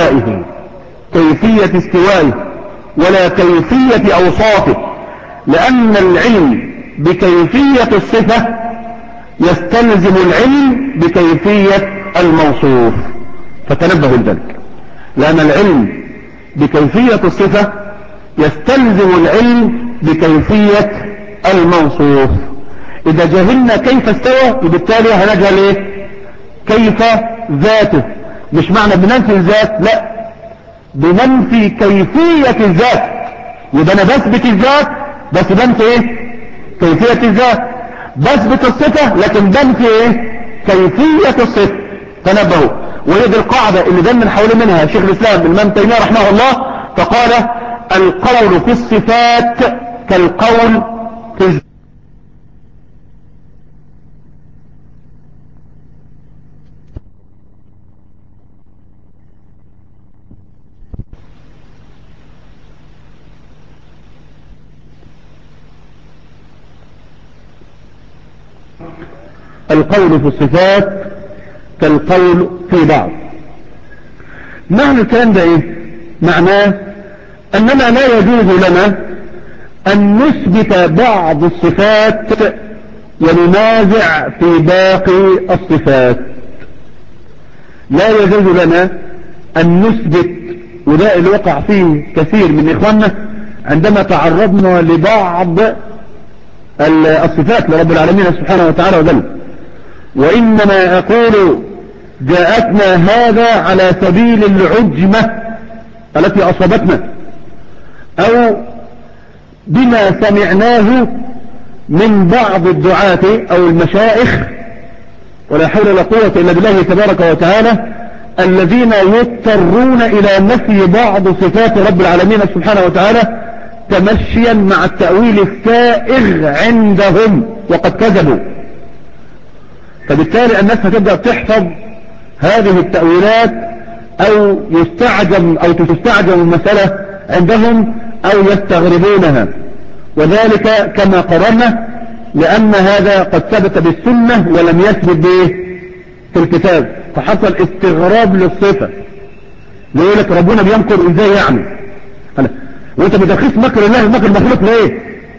استوائه ولا كيفية أوصافه، لأن العلم بكيفية الصفة يستلزم العلم بكيفية الموصوف. فتنبهوا لذلك، لأن العلم بكيفية الصفة يستلزم العلم بكيفية الموصوف. إذا جهلنا كيف استوى بالتالي هنجهل إيه؟ كيف ذاته. مش معنى بننفي الذات، لا، بننفي كيفية الذات. يبقى أنا بثبت الذات بس بنفي إيه؟ كيفية الذات. بثبت الصفة لكن بنفي إيه؟ كيفية الصفة. تنبهوا، وهي دي القاعدة اللي دايما حول منها شيخ الإسلام الإمام تيمية رحمه الله، فقال القول في الصفات كالقول في الذات. القول في الصفات كالقول في بعض. معنى الكلام ده ايه؟ معناه اننا لا يجوز لنا ان نثبت بعض الصفات وننازع في باقي الصفات. لا يجوز لنا ان نثبت، وده اللي وقع فيه كثير من اخواننا عندما تعرضنا لبعض الصفات لرب العالمين سبحانه وتعالى وجل. وإنما أقول جاءتنا هذا على سبيل العجمة التي أصابتنا، أو بما سمعناه من بعض الدعاة أو المشائخ، ولا حول ولا قوة إلا بالله تبارك وتعالى، الذين يضطرون إلى نفي بعض صفات رب العالمين سبحانه وتعالى تمشيا مع التأويل السائغ عندهم، وقد كذبوا. فبالتالي الناس هتبدأ تحفظ هذه التأويلات، أو تستعجم المسألة عندهم أو يستغربونها، وذلك كما قررنا لأن هذا قد ثبت بالسنة ولم يثبت به في الكتاب، فحصل استغراب للصفة. يقول لك ربنا بيمكر ازاي يعني؟ وانت بترخيص مكر الله المكر المخلوق ليه؟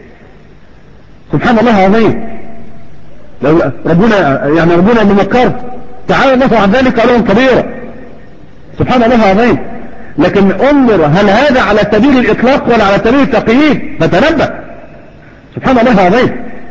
سبحان الله عظيم. لو ربنا ممكر تعالى الله عن ذلك علوم كبيرة، سبحان الله عظيم. لكن انظر هل هذا على سبيل الاطلاق ولا على سبيل التقييد؟ فتنبه، سبحان الله عظيم.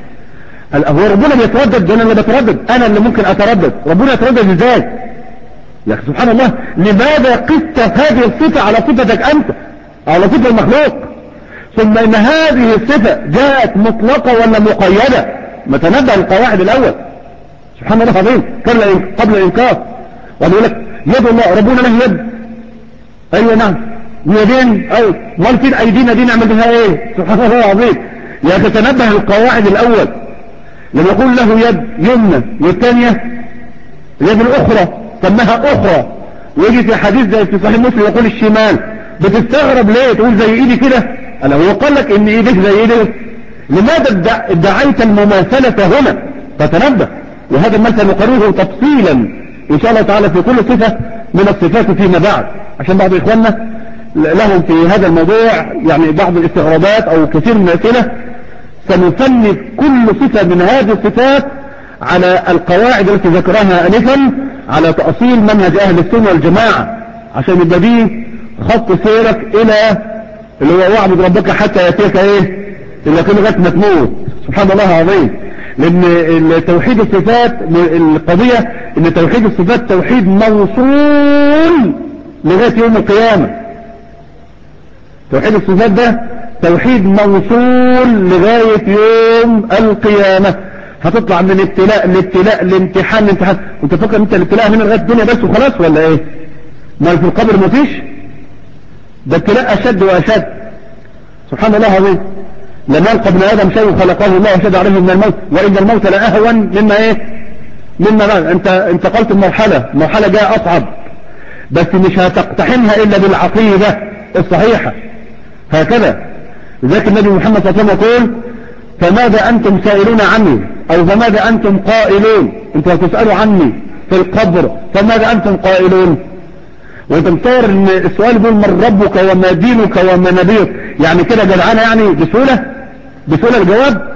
هو ربنا بيتردد؟ انا اللي بتردد، انا اللي ممكن اتردد، ربنا يتردد ازاي يا اخي؟ سبحان الله. لماذا قست هذه الصفة على صفتك انت، على صفة المخلوق؟ ثم ان هذه الصفة جاءت مطلقة ولا مقيدة؟ ما تنبه القواعد الاول، سبحان الله العظيم، قبل الانكار. ويقول لك يد الله، ربنا له يد، ايوه نعم، يدين، او امال فين ايدينا دي نعمل بها ايه؟ سبحان الله العظيم. يا اخي تنبه القواعد الاول. لما يقول له يد يمنى والثانيه اليد الاخرى سماها اخرى، ويجي في حديث زي في صحيح مسلم يقول الشمال، بتستغرب ليه؟ تقول زي ايدي كده؟ هو قال لك ان ايدك زي ايدي؟ لماذا ادعيت المماثلة هنا؟ فتنبه، وهذا المثل نقرره تفصيلا إن شاء الله تعالى في كل صفة من الصفات فيما بعد، عشان بعض إخواننا لهم في هذا الموضوع يعني بعض الاستغرابات أو كثير من الأسئلة. سنفند كل صفة من هذه الصفات على القواعد التي ذكرها آنفا، على تأصيل منهج أهل السنة والجماعة، عشان يبقى دي خط سيرك إلى اللي هو واعبد ربك حتى يأتيك إيه إلا كل لغاية ما تموت. سبحان الله العظيم. لأن توحيد الصفات القضية إن توحيد الصفات توحيد موصول لغاية يوم القيامة. توحيد الصفات ده توحيد موصول لغاية يوم القيامة. هتطلع من ابتلاء لابتلاء لامتحان لامتحان. وانت فكر انت الابتلاء هنا لغاية الدنيا بس وخلاص ولا ايه؟ ما في القبر ما فيش؟ ده ابتلاء اشد واشد. سبحان الله العظيم. لم يلقى ابن ادم شيء خلقه الله وشد عليه من الموت، وان الموت لاهون مما ايه؟ مما بعد. انت انتقلت مرحلة جاء اصعب، بس مش هتقتحمها الا بالعقيدة الصحيحة. هكذا ذات النبي محمد صلى الله عليه وسلم يقول: فماذا أنتم سائلون عني، أو فماذا أنتم قائلون. أنتم تسألوا عني في القبر، فماذا أنتم قائلون. وأنت متصور أن السؤال يقول: من ربك وما دينك وما نبيك، يعني كده جدعانة يعني بسهولة الجواب.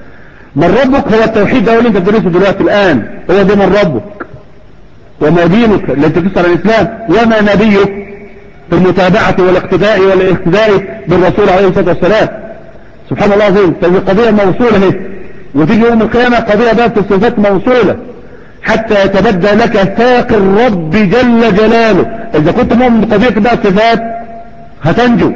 من ربك هو التوحيد ده اللي أنت بتدرسه دلوقتي الآن، هو ده من ربك. وما دينك اللي أنت تسأل عن الإسلام، وما نبيك في المتابعة والاقتداء والاقتداء بالرسول عليه الصلاة والسلام. سبحان الله العظيم. فهي قضية موصولة هي، وتيجي يوم القيامة قضية بقى في الصفات موصولة حتى يتبدى لك ساق الرب جل جلاله. إذا كنت مؤمن بقضية بقى الصفات هتنجو.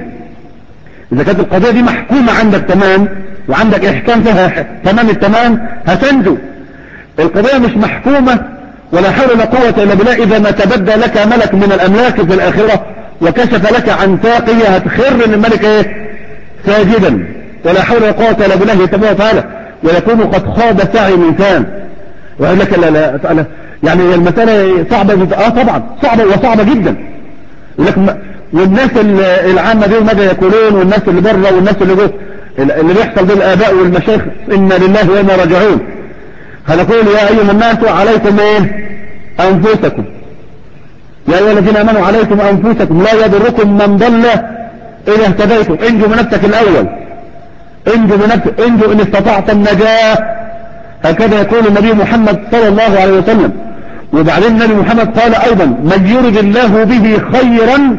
إذا كانت القضية دي محكومة عندك تمام وعندك إحكام فيها تمام التمام هتنجو. القضية مش محكومة ولا حول ولا قوة إلا بالله. إذا ما تبدى لك ملك من الأملاك في الآخرة وكشف لك عن ساقه هتخر الملك ايه ساجدا، ولا حول ولا قوة الا بالله تبارك وتعالى، ويكون قد خاض سعي الانسان. ويقول لك لا يعني المسألة صعبة جدا. طبعا صعبة وصعبة جدا. يقول لك والناس العامة دي ماذا يقولون، والناس اللي بره والناس اللي جوه، اللي بيحصل بين الآباء والمشايخ إنا لله وإنا راجعون. هنقول: يا أيها الناس عليكم ايه أنفسكم، يا أيها الذين آمنوا عليكم أنفسكم لا يضركم من ضل إذا اهتديتم. انجوا بنفسك الأول، انجوا بنفسك، انجوا إن استطعت النجاة. هكذا يقول النبي محمد صلى الله عليه وسلم. وبعدين النبي محمد قال أيضا: من يرد الله به خيرا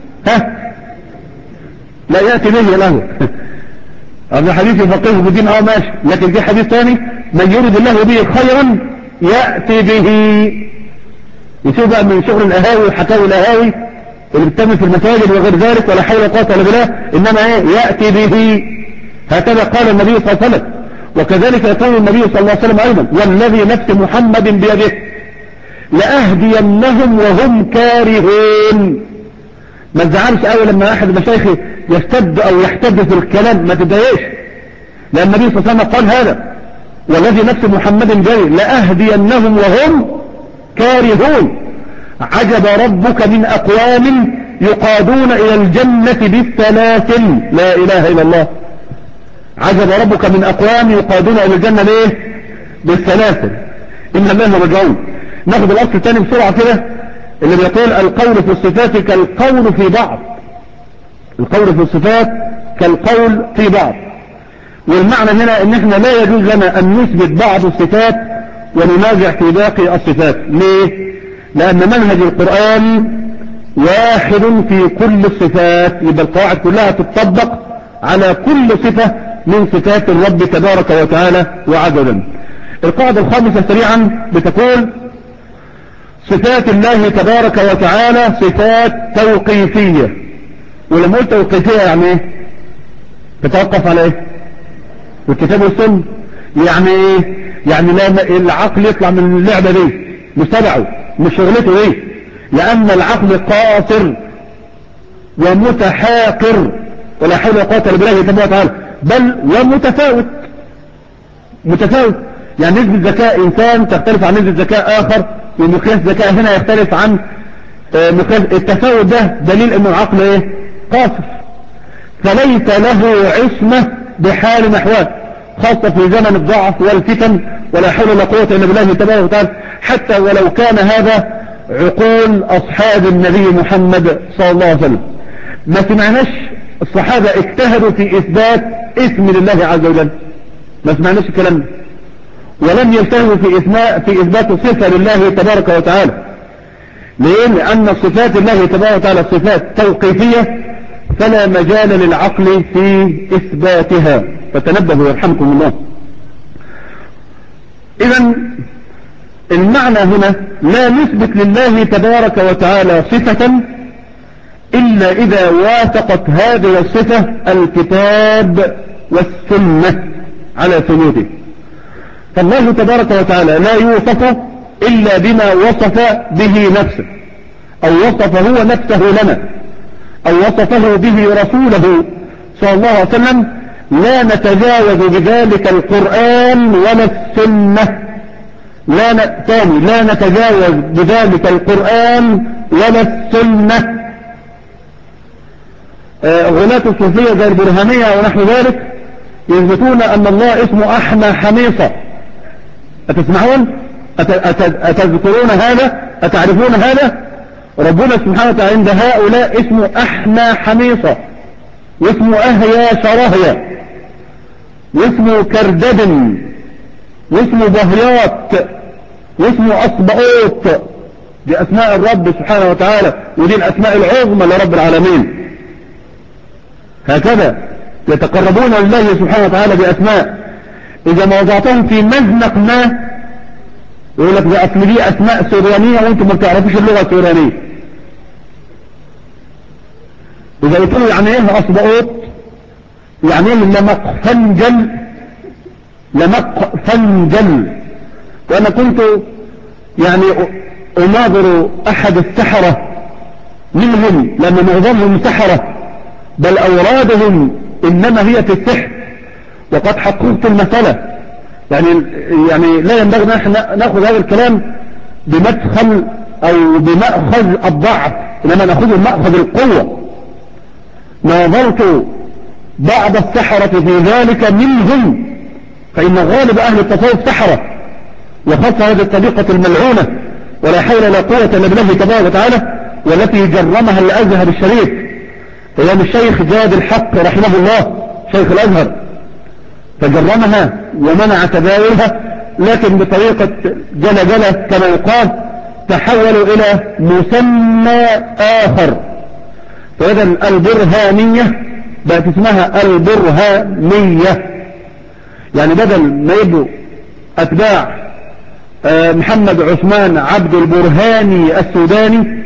لا يأتي به له. هذا حديث يفقهه في الدين ماشي، لكن في حديث ثاني: من يرد الله به خيرا يأتي به. يسيب بقى من شغل الأهاوي وحكاوي الأهاوي اللي بتتم في المساجد وغير ذلك، ولا حول ولا قوة الا بالله، إنما يأتي به. هكذا قال النبي صلى الله عليه وسلم. وكذلك يقول النبي صلى الله عليه وسلم أيضا: والذي نفس محمد بيده لأهدينهم وهم كارهون. ما تزعلش قوي لما أحد المشايخ يشتد أو يحتد في الكلام، ما تتضايقش، لأن النبي صلى الله عليه وسلم قال هذا: والذي نفس محمد بيده لأهدينهم وهم كارهون. عجب ربك من أقوام يقادون إلى الجنة بالسلاسل. لا إله إلا الله. عجب ربك من أقوام يقادون إلى الجنة ليه بالسلاسل. إن الله رجعون. ناخذ الأصل الثاني بسرعة كده اللي بيقول: القول في الصفات كالقول في بعض. القول في الصفات كالقول في بعض. والمعنى هنا ان احنا لا يجوز لنا ان نثبت بعض الصفات وننازع في باقي الصفات. ليه؟ لان منهج القرآن واحد في كل الصفات، يبقى القواعد كلها تتطبق على كل صفة من صفات الرب تبارك وتعالى وعز وجل. القاعدة الخامسة سريعا بتقول: صفات الله تبارك وتعالى صفات توقيفية. ولما قلت توقيفية يعني ايه؟ تتوقف على ايه؟ والكتاب والسنة. يعني ايه؟ يعني لا العقل يطلع من اللعبة دي، مش تبعه، مش شغلته ايه، لان العقل قاصر ومتحاقر ولا حول ولا قوة الا بالله تبارك وتعالى، بل ومتفاوت. متفاوت يعني نسبة ذكاء انسان تختلف عن نسبة ذكاء اخر، ومقياس ذكاء هنا يختلف عن مقياس. التفاوت ده دليل ان العقل ايه؟ قاصر. فليس له عصمة بحال محوال، خاصة في زمن الضعف والفتن ولا حول ولا قوة إلا بالله تبارك وتعالى، حتى ولو كان هذا عقول أصحاب النبي محمد صلى الله عليه وسلم. ما سمعناش الصحابة اجتهدوا في إثبات اسم لله عز وجل، ما سمعناش الكلام ده، ولم يجتهدوا في إثبات صفة لله تبارك وتعالى. لأن صفات الله تبارك وتعالى صفات توقيفية، فلا مجال للعقل في إثباتها، فتنبهوا يرحمكم الله. إذن المعنى هنا لا نثبت لله تبارك وتعالى صفة إلا إذا وافقت هذه الصفة الكتاب والسنة على ثبوته. فالله تبارك وتعالى لا يوصف إلا بما وصف به نفسه، أو وصف هو نفسه لنا، أو وصفه به رسوله صلى الله عليه وسلم. لا نتجاوز بذلك القرآن ولا السنة، لا نتجاوز بذلك القرآن ولا السنة. غلاة الصوفية زي البرهانية ونحو ذلك يثبتون أن الله اسمه أحمى حميصة. أتسمعون؟ أتذكرون هذا؟ أتعرفون هذا؟ ربنا سبحانه وتعالى عند هؤلاء اسمه أحمى حميصة، واسمه أهيا شرهيا، واسمه كردد، واسمه بهيات، واسمه أصبعوت. دي أسماء الرب سبحانه وتعالى، ودي الأسماء العظمى لرب العالمين. هكذا يتقربون لله سبحانه وتعالى بأسماء، إذا ما وضعتهم في مزنق ما يقول لك ده أصل دي أسماء سوريانية وأنتم ما بتعرفوش اللغة السوريانية. إذا قلت له يعني إيه أصبعوت، يعني إيه لمق فنجل. وأنا كنت يعني أناظر أحد السحرة منهم، لما معظمهم سحرة، بل أورادهم إنما هي في السحر، وقد حققت المسألة. يعني لا ينبغي أن نأخذ هذا الكلام بمدخل أو بمأخذ الضعف، إنما نأخذ بمأخذ القوة. ناظرت بعض السحرة في ذلك منهم، فإن غالب أهل التصوف سحرة، وخاصة هذه الطريقة الملعونة ولا حول ولا قوة إلا بالله تبارك وتعالى، والتي جرمها الأزهر الشريف أيام الشيخ جاد الحق رحمه الله شيخ الأزهر، فجرمها ومنع تداولها، لكن بطريقة جلجلة كما يقال تحولوا إلى مسمى آخر. فإذا البرهانية بقت اسمها البرهانية، يعني بدل ما يبقوا أتباع محمد عثمان عبد البرهاني السوداني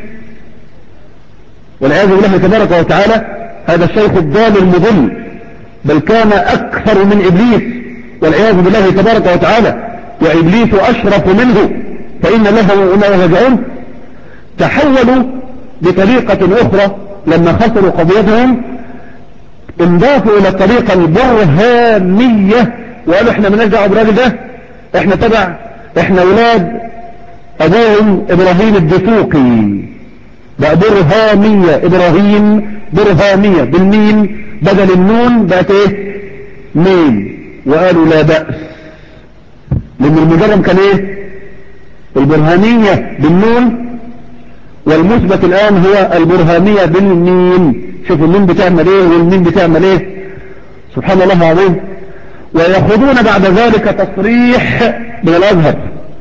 والعياذ بالله تبارك وتعالى، هذا الشيخ الضال المضل، بل كان أكثر من إبليس والعياذ بالله تبارك وتعالى، وإبليس أشرف منه، فإن له وإنا راجعون. تحولوا بطريقة أخرى لما خسروا قضيتهم، انضافوا إلى الطريقة البرهانية، وقالوا احنا مالناش دعوه بالراجل ده، احنا أولاد أبوهم إبراهيم الدسوقي، بقى برهانية. إبراهيم برهانية بالميم بدل النون بقت ايه؟ ميم. وقالوا لا بأس، لأن المجرم كان ايه؟ البرهانية بالنون، والمثبت الآن هو البرهانية بالميم. شوفوا الميم بتعمل ايه والميم بتعمل ايه، سبحان الله العظيم. ويأخذون بعد ذلك تصريح من الأزهر،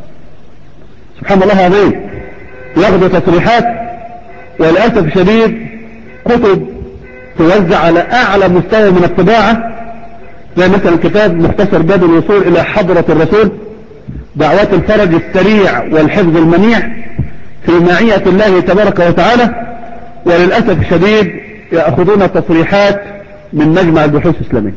سبحان الله العظيم، ياخذوا تصريحات، وللأسف الشديد كتب توزع على أعلى مستوى من الطباعة، زي مثلا كتاب مختصر باب الوصول إلى حضرة الرسول، دعوات الفرج السريع والحفظ المنيع في معية الله تبارك وتعالى. وللأسف الشديد يأخذون تصريحات من مجمع البحوث الإسلامية،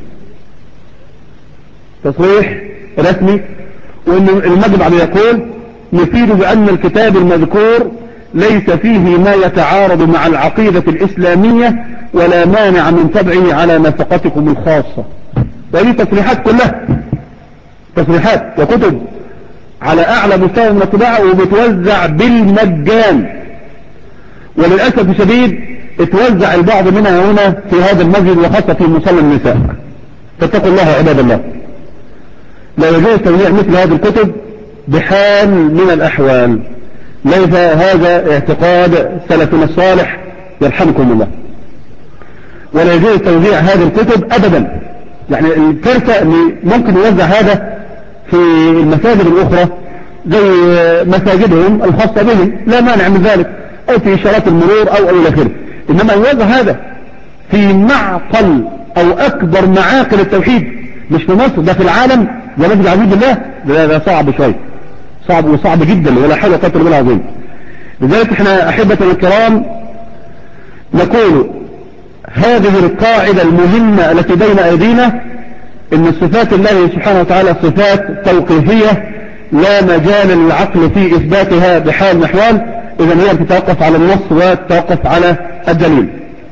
تصريح رسمي، وأن المجمع يقول نفيد بأن الكتاب المذكور ليس فيه ما يتعارض مع العقيدة الإسلامية ولا مانع من تبعه على نفقتكم الخاصة. وهذه تصريحات كلها تصريحات وكتب على أعلى مستوى من الطباعة، وبتوزع بالمجان. وللأسف الشديد اتوزع البعض منها هنا في هذا المسجد، وخاصة في مصلى النساء. فاتقوا الله عباد الله. لا يجوز توزيع مثل هذه الكتب بحال من الأحوال. ليس هذا اعتقاد سلفنا الصالح يرحمكم الله. ولا يجوز توزيع هذه الكتب أبدا. يعني الكارثة اللي ممكن يوزع هذا في المساجد الأخرى زي مساجدهم الخاصة بهم، لا مانع من ذلك، أو في إشارات المرور أو إلى آخره. إنما يوزع هذا في معقل أو أكبر معاقل التوحيد، مش في مصر، ده في العالم، ده مسجد عزيز بالله، ده صعب شوي، صعب جدا، ولا حول ولا قوة إلا بالله العظيم. لذلك احنا أحبة الكرام نقول هذه القاعدة المهمة التي بين أيدينا، إن صفات الله سبحانه وتعالى صفات توقيفية لا مجال للعقل في إثباتها بحال من الأحوال. إذن هي تتوقف على النص وتتوقف على الدليل.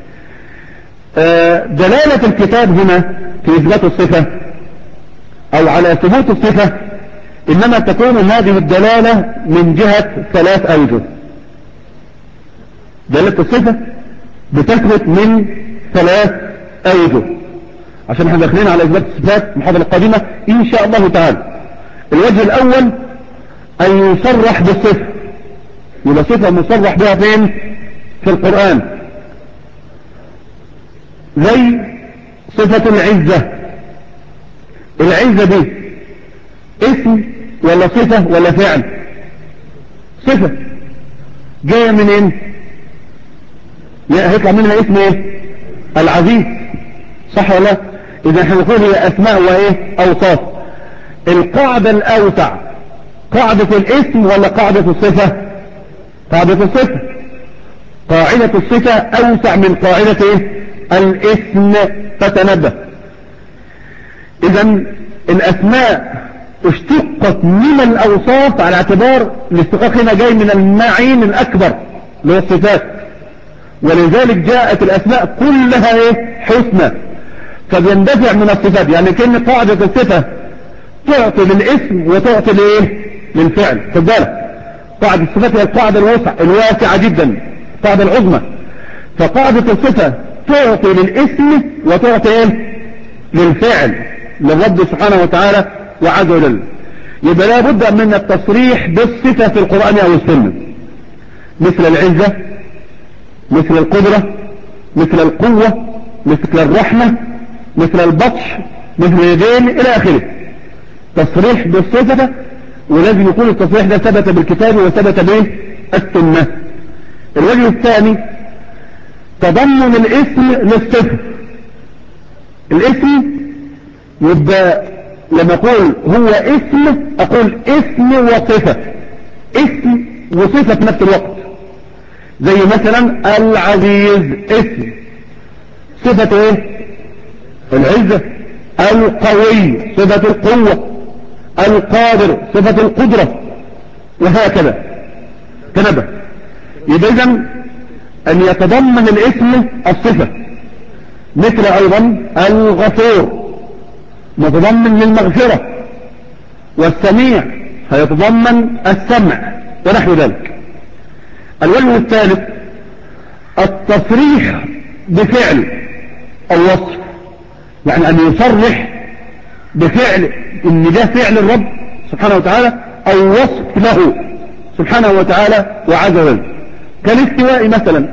دلالة الكتاب هنا في إثبات الصفة أو على ثبوت الصفة إنما تكون هذه الدلالة من جهة 3 أوجه. دلالة الصفة بتثبت من 3 أوجه، عشان احنا داخلين على إثبات الصفات المحاضرة القادمة إن شاء الله تعالى. الوجه الأول أن يصرح بالصفة، يبقى صفة مصرح بها فين؟ في القرآن، زي صفة العزة. العزة دي اسم ولا صفة ولا فعل؟ صفة. جاية منين؟ هيطلع منها اسم ايه؟ العزيز، صح ولا لا؟ إذا احنا نقول هي أسماء وإيه؟ أوصاف. القاعدة الأوسع قاعدة الاسم ولا قاعدة الصفة؟ قاعدة الصفة. قاعدة الصفة أوسع من قاعدة إيه؟ الاسم، فتنبه. إذا الأسماء اشتقت من الأوصاف على اعتبار الاشتقاق هنا جاي من المعين الأكبر اللي هو الصفات، ولذلك جاءت الأسماء كلها إيه؟ حسنى، فبيندفع من الصفات. يعني كأن قاعدة الصفة تعطي للاسم وتعطي لإيه؟ للفعل. خد بالك، قاعدة الصفات هي القاعدة الواسعة جدا، القاعدة العظمى. فقاعدة الصفة تعطي للاسم وتعطي إيه؟ للفعل، للرب سبحانه وتعالى وعز وجل. يبقى لا بد من التصريح بالصفة في القرآن أو السنة، مثل العزة، مثل القدرة، مثل القوة، مثل الرحمة، مثل البطش، مثل اليدين إلى آخره. تصريح بالصفة، ولازم يكون التصريح ده ثبت بالكتاب وثبت بالسنة. الوجه الثاني تضمن الاسم للصفة. الاسم يبقى لما أقول هو اسم أقول اسم وصفة، اسم وصفة في نفس الوقت. زي مثلا العزيز اسم، صفة ايه؟ العزة. القوي صفة القوة، القادر صفة القدرة، وهكذا. تنبه. يبقى إذن أن يتضمن الاسم الصفة، مثل أيضا الغفور متضمن للمغفرة، والسميع فيتضمن السمع ونحو ذلك. الوجه الثالث التصريح بفعل أو وصف، يعني أن يصرح بفعل إن ده فعل الرب سبحانه وتعالى أو وصف له سبحانه وتعالى وعز وجل، كالاستواء مثلا،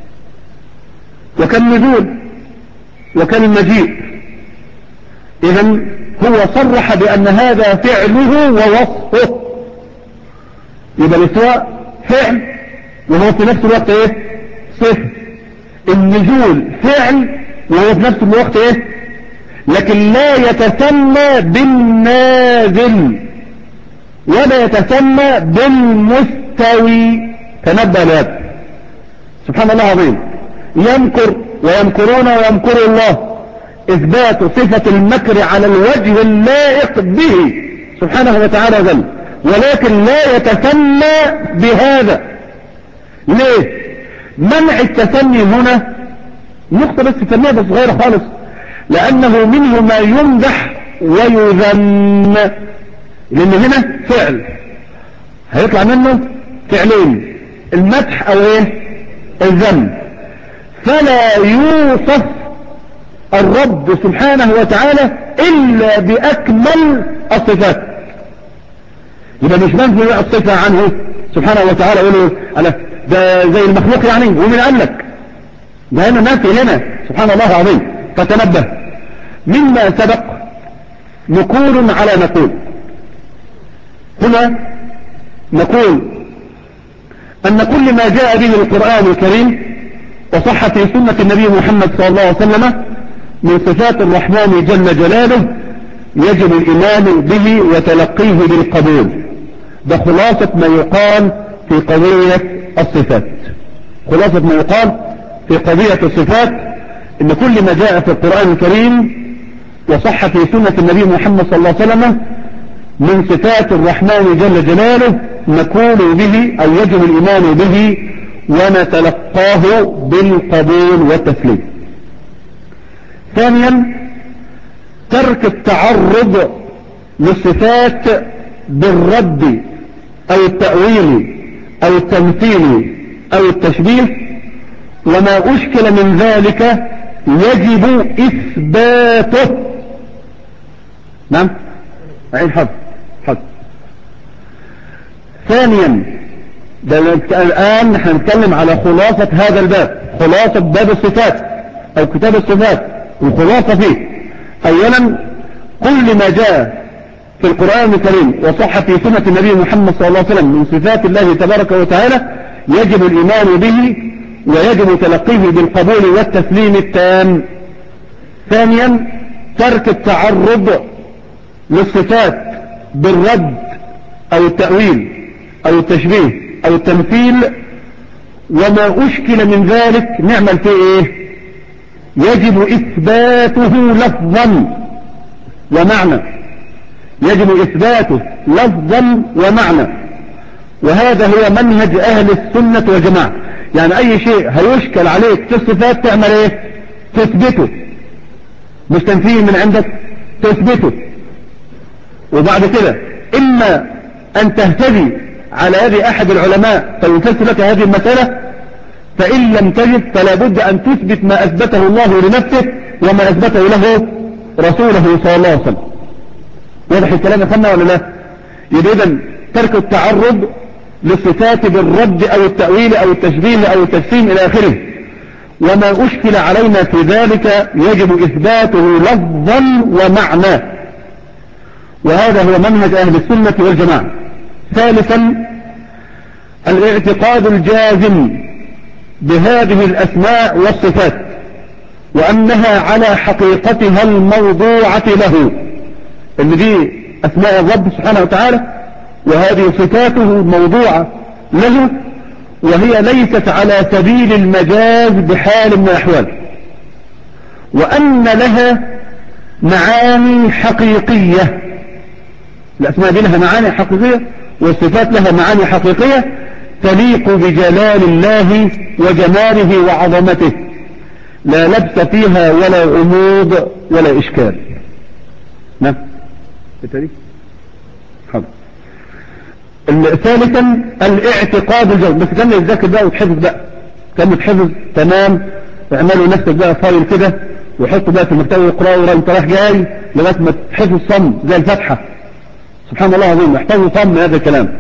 وكالنزول، وكالمجيء. إذن هو صرح بأن هذا فعله ووصفه. يبقى الاستواء فعل وهو في نفس الوقت ايه؟ صفة. النزول فعل وهو في نفس الوقت ايه؟ لكن لا يتسمى بالنازل ولا يتسمى بالمستوي. تنبه لهذا. سبحان الله العظيم. يمكر ويمكرون ويمكر الله، إثبات صفة المكر على الوجه اللائق به سبحانه وتعالى ذل، ولكن لا يتسمى بهذا. ليه؟ منع التسمي هنا نقطة بس تسميها بس صغيرة خالص، لأنه منه ما يمدح ويذم. لأن هنا فعل هيطلع منه فعلين، المدح أو إيه؟ الذم. فلا يوصف الرب سبحانه وتعالى إلا بأكمل الصفات. يبقى مش منفي الصفة عنه سبحانه وتعالى يقولوا ده زي المخلوق يعني، ومن قال لك ده هنا نافي هنا سبحان الله العظيم. فتنبه، مما سبق نقول على نقول. هنا نقول أن كل ما جاء به القرآن الكريم وصح في سنة النبي محمد صلى الله عليه وسلم من صفات الرحمن جل جلاله يجب الإيمان به وتلقيه بالقبول. ده خلاصة ما يقال في قضية الصفات. خلاصة ما يقال في قضية الصفات إن كل ما جاء في القرآن الكريم وصح في سنة النبي محمد صلى الله عليه وسلم من صفات الرحمن جل جلاله نقول به أو يجب الإيمان به ونتلقاه بالقبول والتسليم. ثانيا، ترك التعرض للصفات بالرد أو التأويل أو التمثيل أو التشبيه، وما أشكل من ذلك يجب إثباته. نعم عين حظ. ثانيا، الآن هنتكلم على خلاصة هذا الباب، خلاصة باب الصفات أو كتاب الصفات، الخلاصة فيه. أولا، كل ما جاء في القرآن الكريم وصح في سنة النبي محمد صلى الله عليه وسلم من صفات الله تبارك وتعالى يجب الإيمان به ويجب تلقيه بالقبول والتسليم التام. ثانيا، ترك التعرض للصفات بالرد أو التأويل أو التشبيه أو التمثيل، وما أشكل من ذلك نعمل فيه إيه؟ يجب إثباته لفظا ومعنى. يجب إثباته لفظا ومعنى، وهذا هو منهج أهل السنة والجماعة. يعني أي شيء هيشكل عليك في الصفات تعمل إيه؟ تثبته، مش تنفيه من عندك، تثبته. وبعد كده إما أن تهتدي على يد أحد العلماء فيفسر لك هذه المسألة، فإن لم تجد فلا بد أن تثبت ما أثبته الله لنفسه وما أثبته له رسوله صلى الله عليه وسلم. واضح الكلام يا فندم ولا لا؟ يبقى إذن ترك التعرض للصفات بالرد أو التأويل أو التشبيه أو التجسيم إلى آخره، وما أشكل علينا في ذلك يجب إثباته لفظا ومعنى، وهذا هو منهج أهل السنة والجماعة. ثالثا، الاعتقاد الجازم بهذه الأسماء والصفات وأنها على حقيقتها الموضوعة له. إن دي أسماء الرب سبحانه وتعالى وهذه صفاته موضوعة له، وهي ليست على سبيل المجاز بحال من الأحوال، وأن لها معاني حقيقية. الأسماء دي لها معاني حقيقية والصفات لها معاني حقيقية تليق بجلال الله وجماله وعظمته، لا لبس فيها ولا غموض ولا إشكال. نعم التاريخ حاضر. ثالثا، الاعتقاد الجازم. بس كان يتذكر بقى وتحفظ بقى، كان يتحفظ تمام. اعملوا نفسك بقى فايل كده وحطوا بقى في المكتبة وقرأوا ورا انت رايح جاي لغاية ما تحفظ صم زي الفتحة. سبحان الله العظيم، احفظوا صم هذا الكلام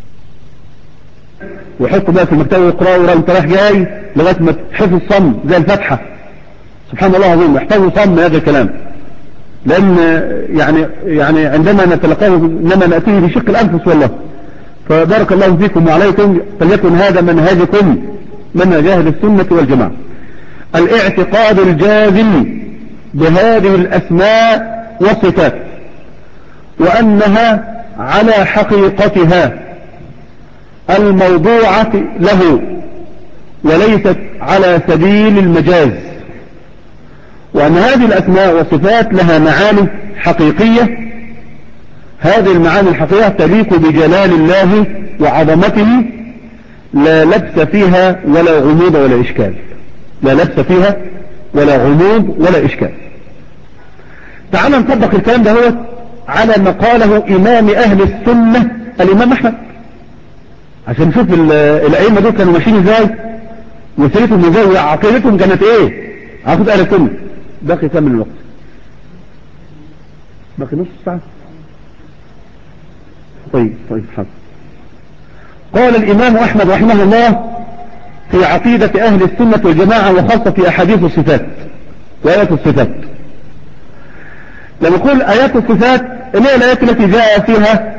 وحطوا بقى في المكتبة وقرأوا ورا انت رايح جاي لغاية ما تحفظ صم زي الفتحة. سبحان الله العظيم، احفظوا صم هذا الكلام، لأن يعني عندما نتلقاه إنما نأتيه بشق الأنفس والله. فبارك الله فيكم وعليكم، فليكن هذا منهجكم، منهج أهل السنة والجماعة. الاعتقاد الجازم بهذه الأسماء والصفات وأنها على حقيقتها الموضوعة له وليست على سبيل المجاز، وأن هذه الأسماء والصفات لها معاني حقيقية. هذه المعاني الحقيقية تليق بجلال الله وعظمته، لا لبس فيها ولا غموض ولا إشكال. لا لبس فيها ولا غموض ولا إشكال. تعال نطبق الكلام ده هو على ما قاله إمام أهل السنة الإمام أحمد، عشان نشوف الأئمة دول كانوا ماشيين إزاي وسيرتهم إزاي وعقيدتهم كانت إيه. عقيدة أهل السنة. باقي كم من الوقت؟ باقي نص ساعة. طيب حاضر. قال الإمام أحمد رحمه الله في عقيدة أهل السنة والجماعة وخاصة في أحاديث الصفات وآيات الصفات. لما نقول آيات الصفات اللي هي الآيات التي جاء فيها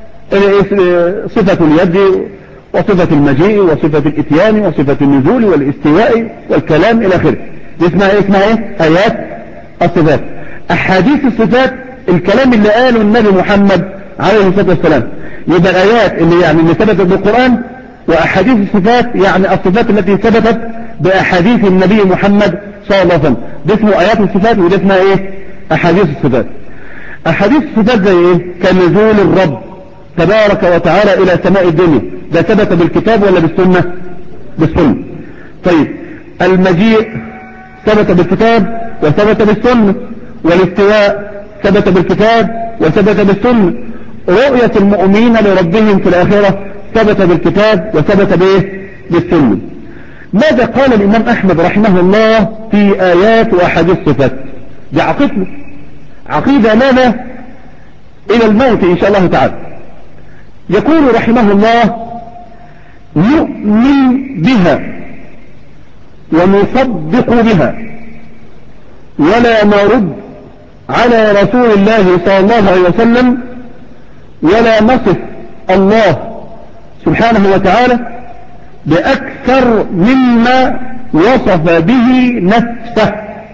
صفة اليد وصفة المجيء وصفة الاتيان وصفة النزول والاستواء والكلام إلى آخره، اسمها ايه؟ آيات الصفات. أحاديث الصفات الكلام اللي قاله النبي محمد عليه الصلاة والسلام. يبقى الآيات اللي ثبتت بالقرآن، وأحاديث الصفات يعني الصفات التي ثبتت بأحاديث النبي محمد صلى الله عليه وسلم. ده اسمه آيات الصفات وده اسمها ايه؟ أحاديث الصفات. أحاديث الصفات زي ايه؟ كنزول الرب تبارك وتعالى إلى سماء الدنيا، ده ثبت بالكتاب ولا بالسنة؟ بالسنة. طيب المجيء ثبت بالكتاب وثبت بالسنة، والاستواء ثبت بالكتاب وثبت بالسنة، رؤية المؤمنين لربهم في الآخرة ثبت بالكتاب وثبت بايه؟ بالسنة. ماذا قال الإمام أحمد رحمه الله في آيات وأحاديث الصفات؟ دي عقيدة لنا إلى الموت إن شاء الله تعالى. يقول رحمه الله: نؤمن بها ونصدق بها ولا نرد على رسول الله صلى الله عليه وسلم ولا نصف الله سبحانه وتعالى بأكثر مما وصف به نفسه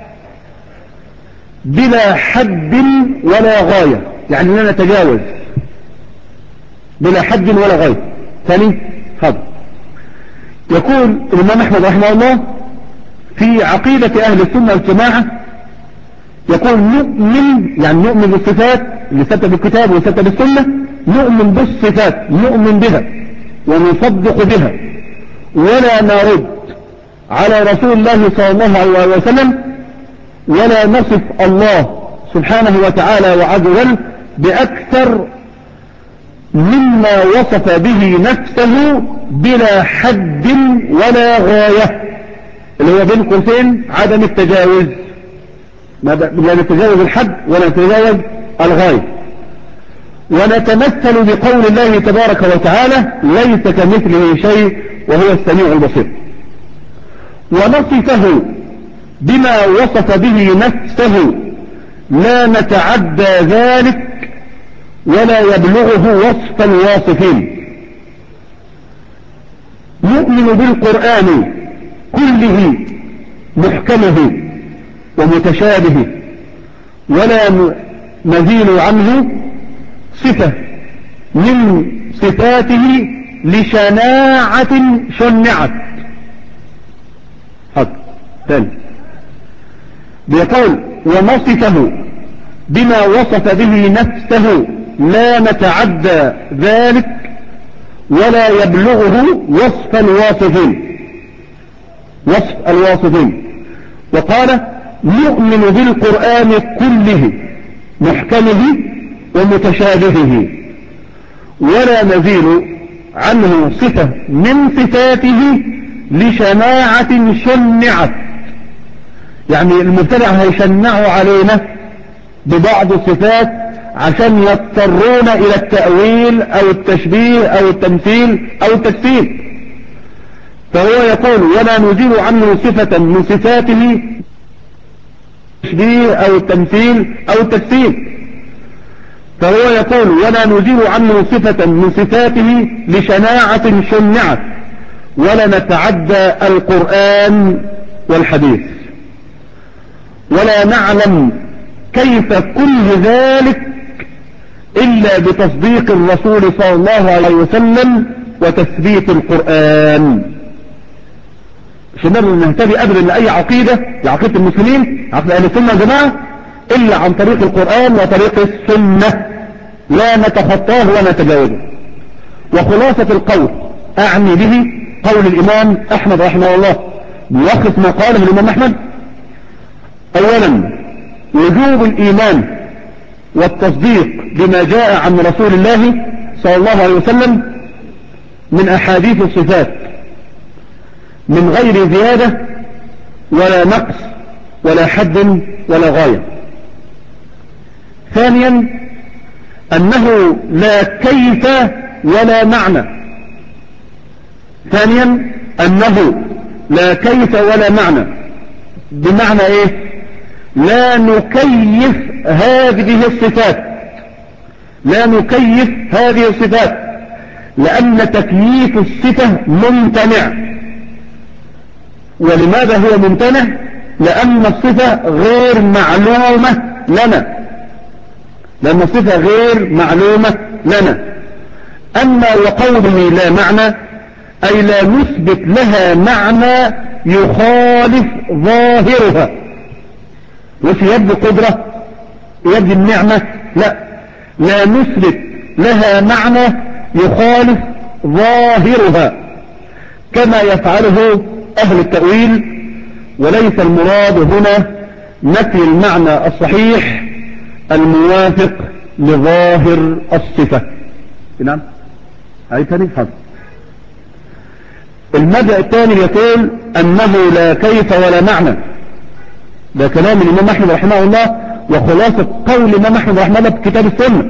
بلا حد ولا غاية، يعني لا نتجاوز بلا حد ولا غاية. ثاني هذا يقول الإمام أحمد رحمه الله في عقيدة أهل السنة والجماعة، يقول نؤمن، يعني نؤمن بالصفات اللي ثبت بالكتاب وثبت بالسنة، نؤمن بالصفات، نؤمن بها ونصدق بها ولا نرد على رسول الله صلى الله عليه وسلم ولا نصف الله سبحانه وتعالى وعز وجل بأكثر مما وصف به نفسه بلا حد ولا غاية، اللي هو بين قوسين عدم التجاوز، لا نتجاوز الحد ولا نتجاوز الغاية. ونتمثل بقول الله تبارك وتعالى: ليس كمثله شيء وهو السميع البصير. ونصفه بما وصف به نفسه لا نتعدى ذلك ولا يبلغه وصف الواصفين. نؤمن بالقرآن كله محكمه ومتشابه ولا نزيل عنه صفة من صفاته لشناعة شنعت. حد ثاني بيقول: ونصفه بما وصف به نفسه لا نتعدى ذلك ولا يبلغه وصف الواصفين. وقال: نؤمن بالقرآن كله محكمه ومتشابهه ولا نزيل عنه صفة من صفاته لشناعة شنعت، يعني المبتدع هيشنعوا علينا ببعض الصفات عشان يضطرون إلى التأويل أو التشبيه أو التمثيل أو التجسيم. فهو يقول: ولا نزيل عنه صفة من صفاته التشبيه أو التمثيل أو التجسيم. فهو يقول: ولا نزيل عنه صفة من صفاته لشناعة شنعت ولا نتعدى القرآن والحديث ولا نعلم كيف كل ذلك إلا بتصديق الرسول صلى الله عليه وسلم وتثبيت القرآن. مش نقدر نهتدي أبدا لأي عقيدة لعقيدة المسلمين عقيدة أهل السنة والجماعة إلا عن طريق القرآن وطريق السنة، لا نتخطاه ولا نتجاوزه. وخلاصة القول أعني به قول الإمام أحمد رحمه الله، ملخص ما قاله الإمام أحمد: أولا وجوب الإيمان والتصديق بما جاء عن رسول الله صلى الله عليه وسلم من أحاديث الصفات من غير زيادة ولا نقص ولا حد ولا غاية. ثانيا أنه لا كيف ولا معنى. ثانيا أنه لا كيف ولا معنى، بمعنى إيه؟ لا نكيف هذه الصفات، لا نكيف هذه الصفات، لأن تكييف الصفة ممتنع. ولماذا هو ممتنع؟ لأن الصفة غير معلومة لنا، لأن الصفة غير معلومة لنا. أما وقوله لا معنى أي لا نثبت لها معنى يخالف ظاهرها. وفي يد قدرة، يد النعمة، لا نثبت لها معنى يخالف ظاهرها كما يفعله أهل التأويل. وليس المراد هنا نفي المعنى الصحيح الموافق لظاهر الصفة. نعم، أي ثاني حظ. المبدأ الثاني يقول أنه لا كيف ولا معنى. ده كلام الإمام أحمد رحمه الله، وخلاصة قول الإمام أحمد رحمه الله في كتاب السنة،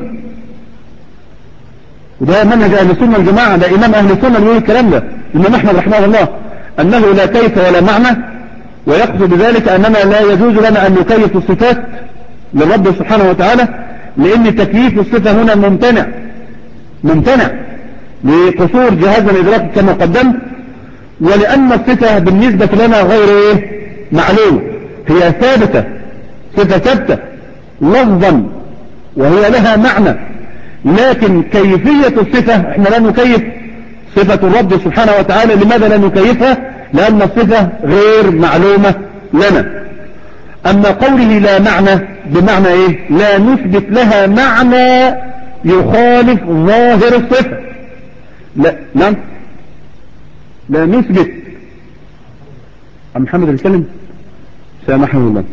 وده منهج أهل السنة والجماعة. ده إمام أهل السنة اللي يقول الكلام ده، الإمام أحمد رحمه الله، أنه لا كيف ولا معنى، ويقصد بذلك أننا لا يجوز لنا أن نكيف الصفات للرب سبحانه وتعالى، لأن تكييف الصفة هنا ممتنع لقصور جهازنا الإدراكي كما قدمت، ولأن الصفة بالنسبة لنا غير معلوم، هي ثابتة، صفة ثابتة لفظا وهي لها معنى، لكن كيفية الصفة احنا لا نكيف صفة الرب سبحانه وتعالى. لماذا لا نكيفها؟ لأن الصفة غير معلومة لنا. أما قوله لا معنى بمعنى إيه؟ لا نثبت لها معنى يخالف ظاهر الصفة. لا نثبت. عم محمد الكلم سامحه الله.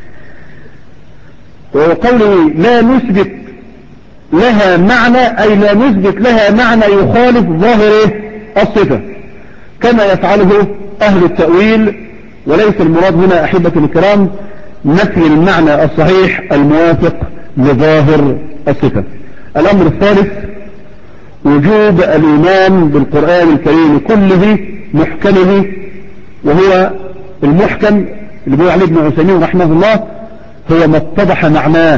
وقوله لا نثبت لها معنى أي لا نثبت لها معنى يخالف ظاهر الصفة كما يفعله أهل التأويل. وليس المراد هنا أحبة الكرام نفي المعنى الصحيح الموافق لظاهر الصفة. الأمر الثالث وجوب الإيمان بالقرآن الكريم كله محكمه، وهو المحكم اللي بيقول عليه ابن عثيمين رحمه الله هو ما اتضح معناه.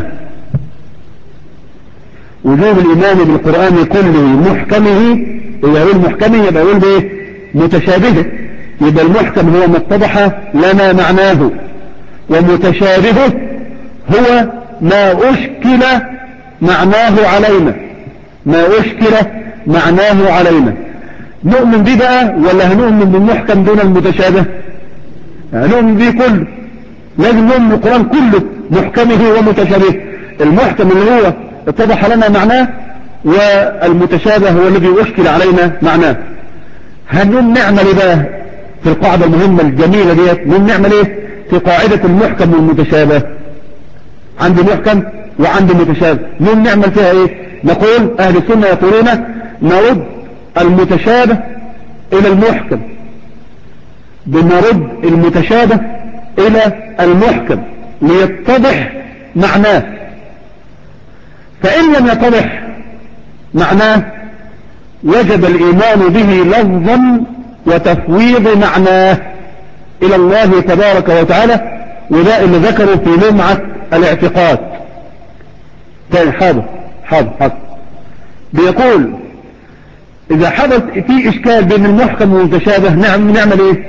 وجوب الإيمان بالقرآن كله محكمه، إذا يقول محكمه يبقى يقول بإيه؟ متشابهه. يبقى المحكم هو ما اتضح لنا معناه، ومتشابهه هو ما أشكل معناه علينا، ما أشكل معناه علينا. نؤمن به بقى ولا هنؤمن بالمحكم دون المتشابه؟ هنؤمن به كله، لازم نؤمن بالقرآن كله محكمه ومتشابهه. المحكم اللي هو اتضح لنا معناه، والمتشابه هو الذي أشكل علينا معناه. هنقوم نعمل بقى في القاعدة المهمة الجميلة ديت، نقوم نعمل ايه في قاعدة المحكم والمتشابه؟ عندي محكم وعندي متشابه، نقوم نعمل فيها ايه؟ نقول اهل السنة يقولون نرد المتشابه الى المحكم، بنرد المتشابه الى المحكم ليتضح معناه. فإن لم يتضح معناه وجب الإيمان به لفظا وتفويض معناه إلى الله تبارك وتعالى، وده اللي ذكروا في لمعة الاعتقاد. تاني حاضر بيقول إذا حدث في إشكال بين المحكم والمتشابه نعمل إيه؟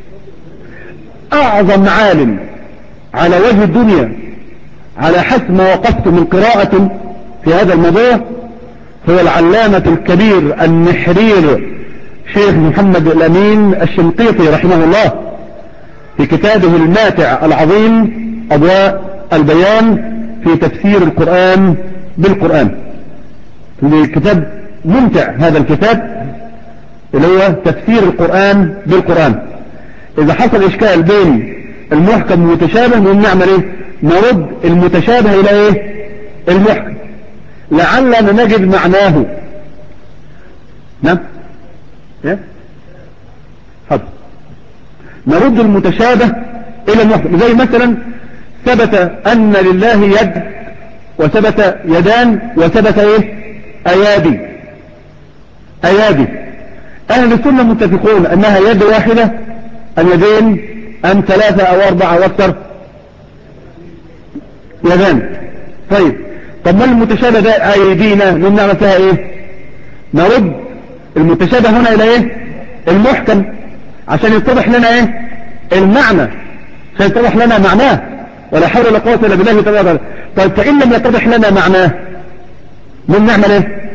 أعظم عالم على وجه الدنيا على حسب ما وقفت من قراءة في هذا الموضوع هو العلامة الكبير النحرير شيخ محمد الأمين الشنقيطي رحمه الله، في كتابه الماتع العظيم أضواء البيان في تفسير القرآن بالقرآن. الكتاب ممتع، هذا الكتاب اللي هو تفسير القرآن بالقرآن. إذا حصل إشكال بين المحكم والمتشابه نعمل إيه؟ نرد المتشابه إلى إيه؟ المحكم لعلنا نجد معناه. نعم إيه؟ حاضر. نرد المتشابه إلى المحكم، زي مثلا ثبت أن لله يد وثبت يدان وثبت ايه ايادي. اهل السنة متفقون انها يد واحدة ام يدين ام 3 أو 4 أو اكثر؟ يدان. طب ما المتشابه ده ايدينا نعمل فيها ايه؟ نرد المتشابه هنا الى ايه؟ المحكم، عشان يتضح لنا ايه المعنى، عشان يتضح لنا معناه. ولا حول ولا قوة الا بالله تعالى. طيب فإن لم يتضح لنا معناه نعمل ايه؟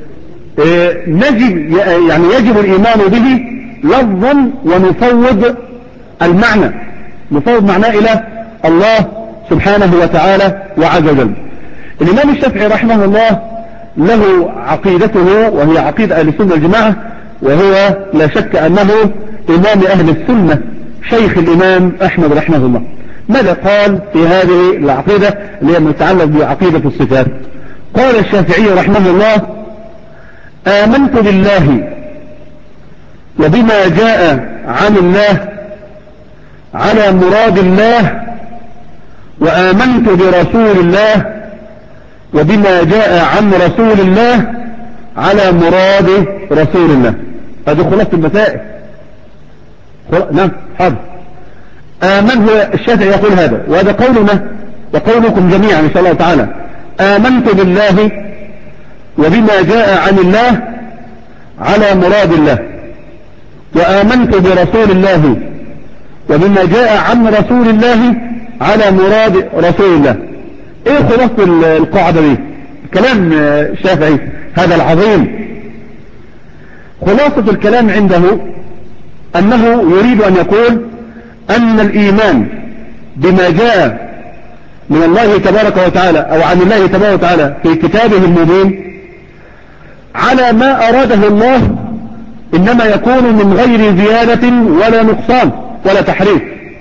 يجب الإيمان به لفظا ونفوض المعنى، نفوض معناه إلى الله سبحانه وتعالى وعز وجل. الإمام الشافعي رحمه الله له عقيدته وهي عقيدة أهل السنة والجماعة، وهو لا شك أنه إمام أهل السنة شيخ الإمام أحمد رحمه الله. ماذا قال في هذه العقيدة اللي هي متعلق بعقيدة الصفات؟ قال الشافعي رحمه الله: آمنت بالله وبما جاء عن الله على مراد الله، وآمنت برسول الله وبما جاء عن رسول الله على مراد رسول الله. هذه خلاصة المسائل. نعم حاضر. آمن هو الشافعي يقول هذا، وهذا قولنا وقولكم جميعا إن شاء الله تعالى. آمنت بالله وبما جاء عن الله على مراد الله، وآمنت برسول الله وبما جاء عن رسول الله على مراد رسول الله. ايه خلاصة القاعدة دي؟ كلام الشافعي هذا العظيم، خلاصة الكلام عنده أنه يريد أن يقول أن الإيمان بما جاء من الله تبارك وتعالى أو عن الله تبارك وتعالى في كتابه المبين على ما أراده الله إنما يكون من غير زيادة ولا نقصان ولا تحريف.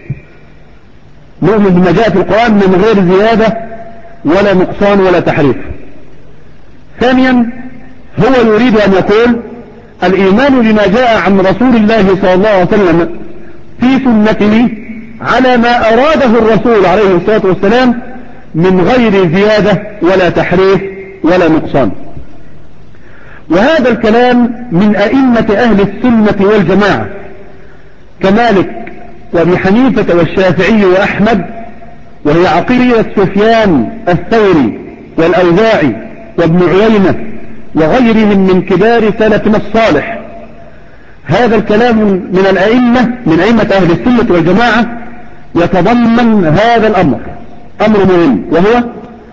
نؤمن بما جاء في القرآن من غير زيادة ولا نقصان ولا تحريف. ثانيا هو يريد أن يقول الإيمان بما جاء عن رسول الله صلى الله عليه وسلم في سنته على ما أراده الرسول عليه الصلاة والسلام من غير زيادة ولا تحريف ولا نقصان. وهذا الكلام من أئمة أهل السنة والجماعة كمالك وابي حنيفة والشافعي وأحمد، وهي عقيدة سفيان الثوري والأوزاعي وابن عيينة وغيرهم من كبار سلفنا الصالح. هذا الكلام من الأئمة من أئمة أهل السنة والجماعة يتضمن هذا الأمر، أمر مهم، وهو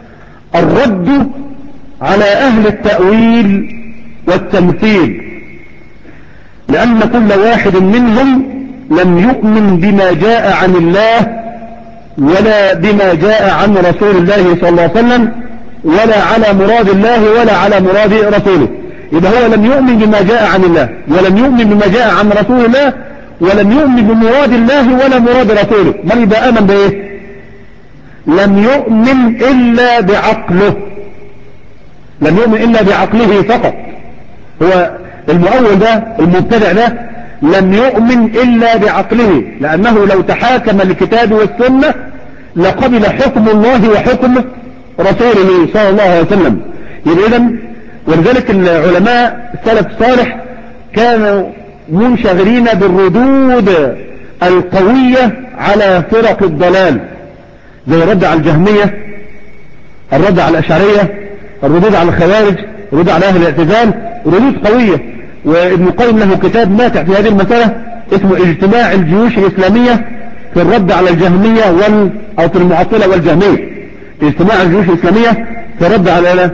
الرد على أهل التأويل والتمثيل، لأن كل واحد منهم لم يؤمن بما جاء عن الله ولا بما جاء عن رسول الله صلى الله عليه وسلم ولا على مراد الله ولا على مراد رسوله. إذا هو لم يؤمن بما جاء عن الله ولم يؤمن بما جاء عن رسول الله ولم يؤمن بمراد الله ولا مراد رسوله. من إذا آمن بإيه؟ لم يؤمن إلا بعقله، لم يؤمن إلا بعقله فقط. هو المؤول ده المبتدع ده لم يؤمن إلا بعقله، لأنه لو تحاكم الكتاب والسنة لقبل حكم الله وحكم رسوله صلى الله عليه وسلم. إذن ولذلك العلماء السلف الصالح كانوا منشغلين بالردود القوية على فرق الضلال، زي الرد على الجهمية، الرد على الأشعرية، الردود على الخوارج، الردود على أهل الاعتزال، ردود قوية. وابن القيم له كتاب ماتع في هذه المسألة اسمه اجتماع الجيوش الإسلامية في الرد على الجهمية أو في المعطلة والجهمية. اجتماع الجيوش الإسلامية في الرد على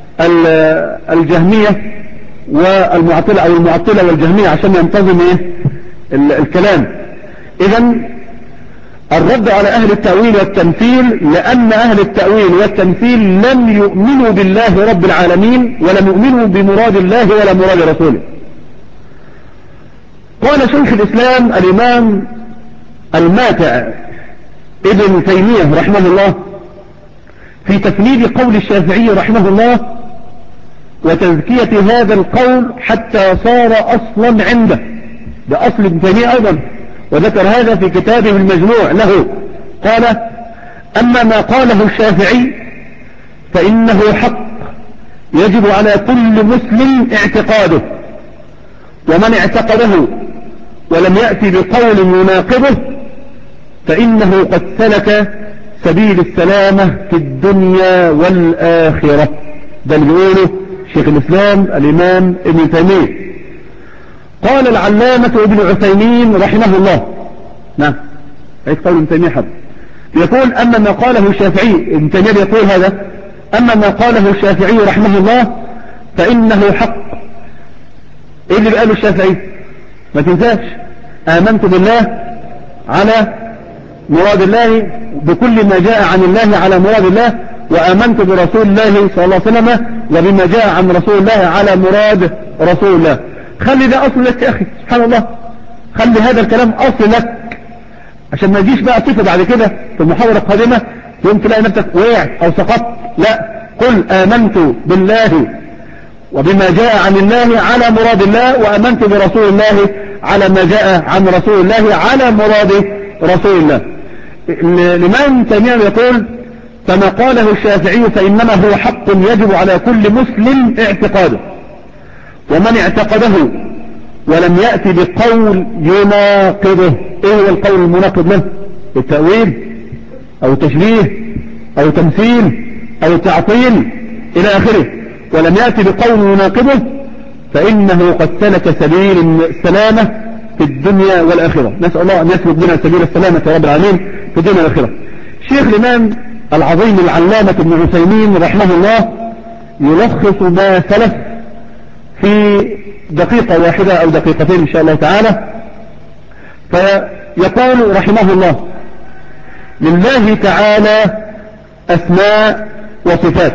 الجهمية والمعطلة أو المعطلة والجهمية عشان ينتظم الكلام. إذن الرد على أهل التأويل والتمثيل، لأن أهل التأويل والتمثيل لم يؤمنوا بالله رب العالمين ولم يؤمنوا بمراد الله ولا مراد رسوله. قال شيخ الإسلام الإمام الماتع ابن تيمية رحمه الله في تفنيد قول الشافعي رحمه الله وتزكية هذا القول حتى صار أصلا عنده، ده أصل ابن تيمية أيضا، وذكر هذا في كتابه المجموع له. قال: أما ما قاله الشافعي فإنه حق يجب على كل مسلم اعتقاده، ومن اعتقده ولم يأتي بقول يناقضه فإنه قد سلك سبيل السلامة في الدنيا والآخرة. ده اللي بيقوله شيخ الإسلام الإمام ابن تيمية. قال العلامة ابن عثيمين رحمه الله، نعم عيد قول ابن تيمية حد يقول أما ما قاله الشافعي، ابن تيمية يقول هذا، أما ما قاله الشافعي رحمه الله فإنه حق. إيه اللي قاله الشافعي؟ ما تنساش آمنت بالله على مراد الله بكل ما جاء عن الله على مراد الله، وآمنت برسول الله صلى الله عليه وسلم وبما جاء عن رسول الله على مراد رسول الله. خلي ده أصل لك يا أخي، سبحان الله، خلي هذا الكلام أصل لك عشان ما يجيش بقى صفة بعد كده في المحاضرة القادمة يوم تلاقي نفسك وقعت أو سقطت. لا، قل آمنت بالله وبما جاء عن الله على مراد الله، وآمنت برسول الله على ما جاء عن رسول الله على مراد رسول الله. الإمام تيمية يقول فما قاله الشافعي فإنما هو حق يجب على كل مسلم اعتقاده، ومن اعتقده ولم يأتي بقول يناقضه. ايه هو القول المناقض له؟ التأويل او التشبيه او تمثيل او تعطيل الى اخره، ولم يأتي بقول يناقضه فإنه قد سلك سبيل السلامة في الدنيا والآخرة. نسأل الله أن يسلك بنا سبيل السلامة يا رب العالمين في الدنيا والآخرة. شيخ الإمام العظيم العلامة ابن عثيمين رحمه الله يلخص ما سلف في دقيقة واحدة أو دقيقتين إن شاء الله تعالى، فيقول رحمه الله لله تعالى أسماء وصفات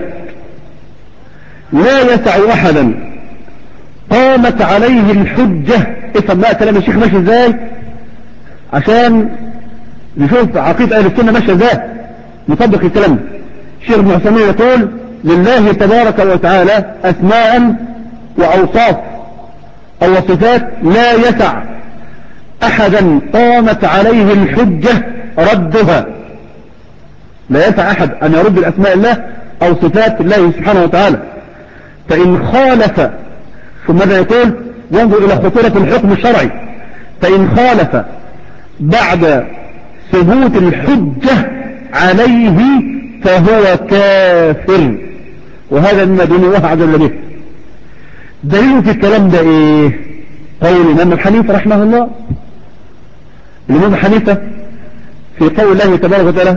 لا يسع أحدا قامت عليه الحجة. افهم بقى كلام الشيخ ماشي ازاي عشان نشوف عقيدة أهل السنة ماشية ازاي نطبق الكلام. الشيخ ابن عثيمين يقول لله تبارك وتعالى أسماء وأوصاف أو صفات لا يسع أحدا قامت عليه الحجة ردها. لا يسع أحد أن يرد الأسماء الله أو صفات الله سبحانه وتعالى، فإن خالف، ثم ماذا يقول؟ ينظر إلى خطورة الحكم الشرعي، فإن خالف بعد ثبوت الحجة عليه فهو كافر، وهذا مما دون الله عز وجل به. دليل في الكلام ده ايه؟ قول الإمام حنيفة رحمه الله. الإمام حنيفة في قول الله تبارك وتعالى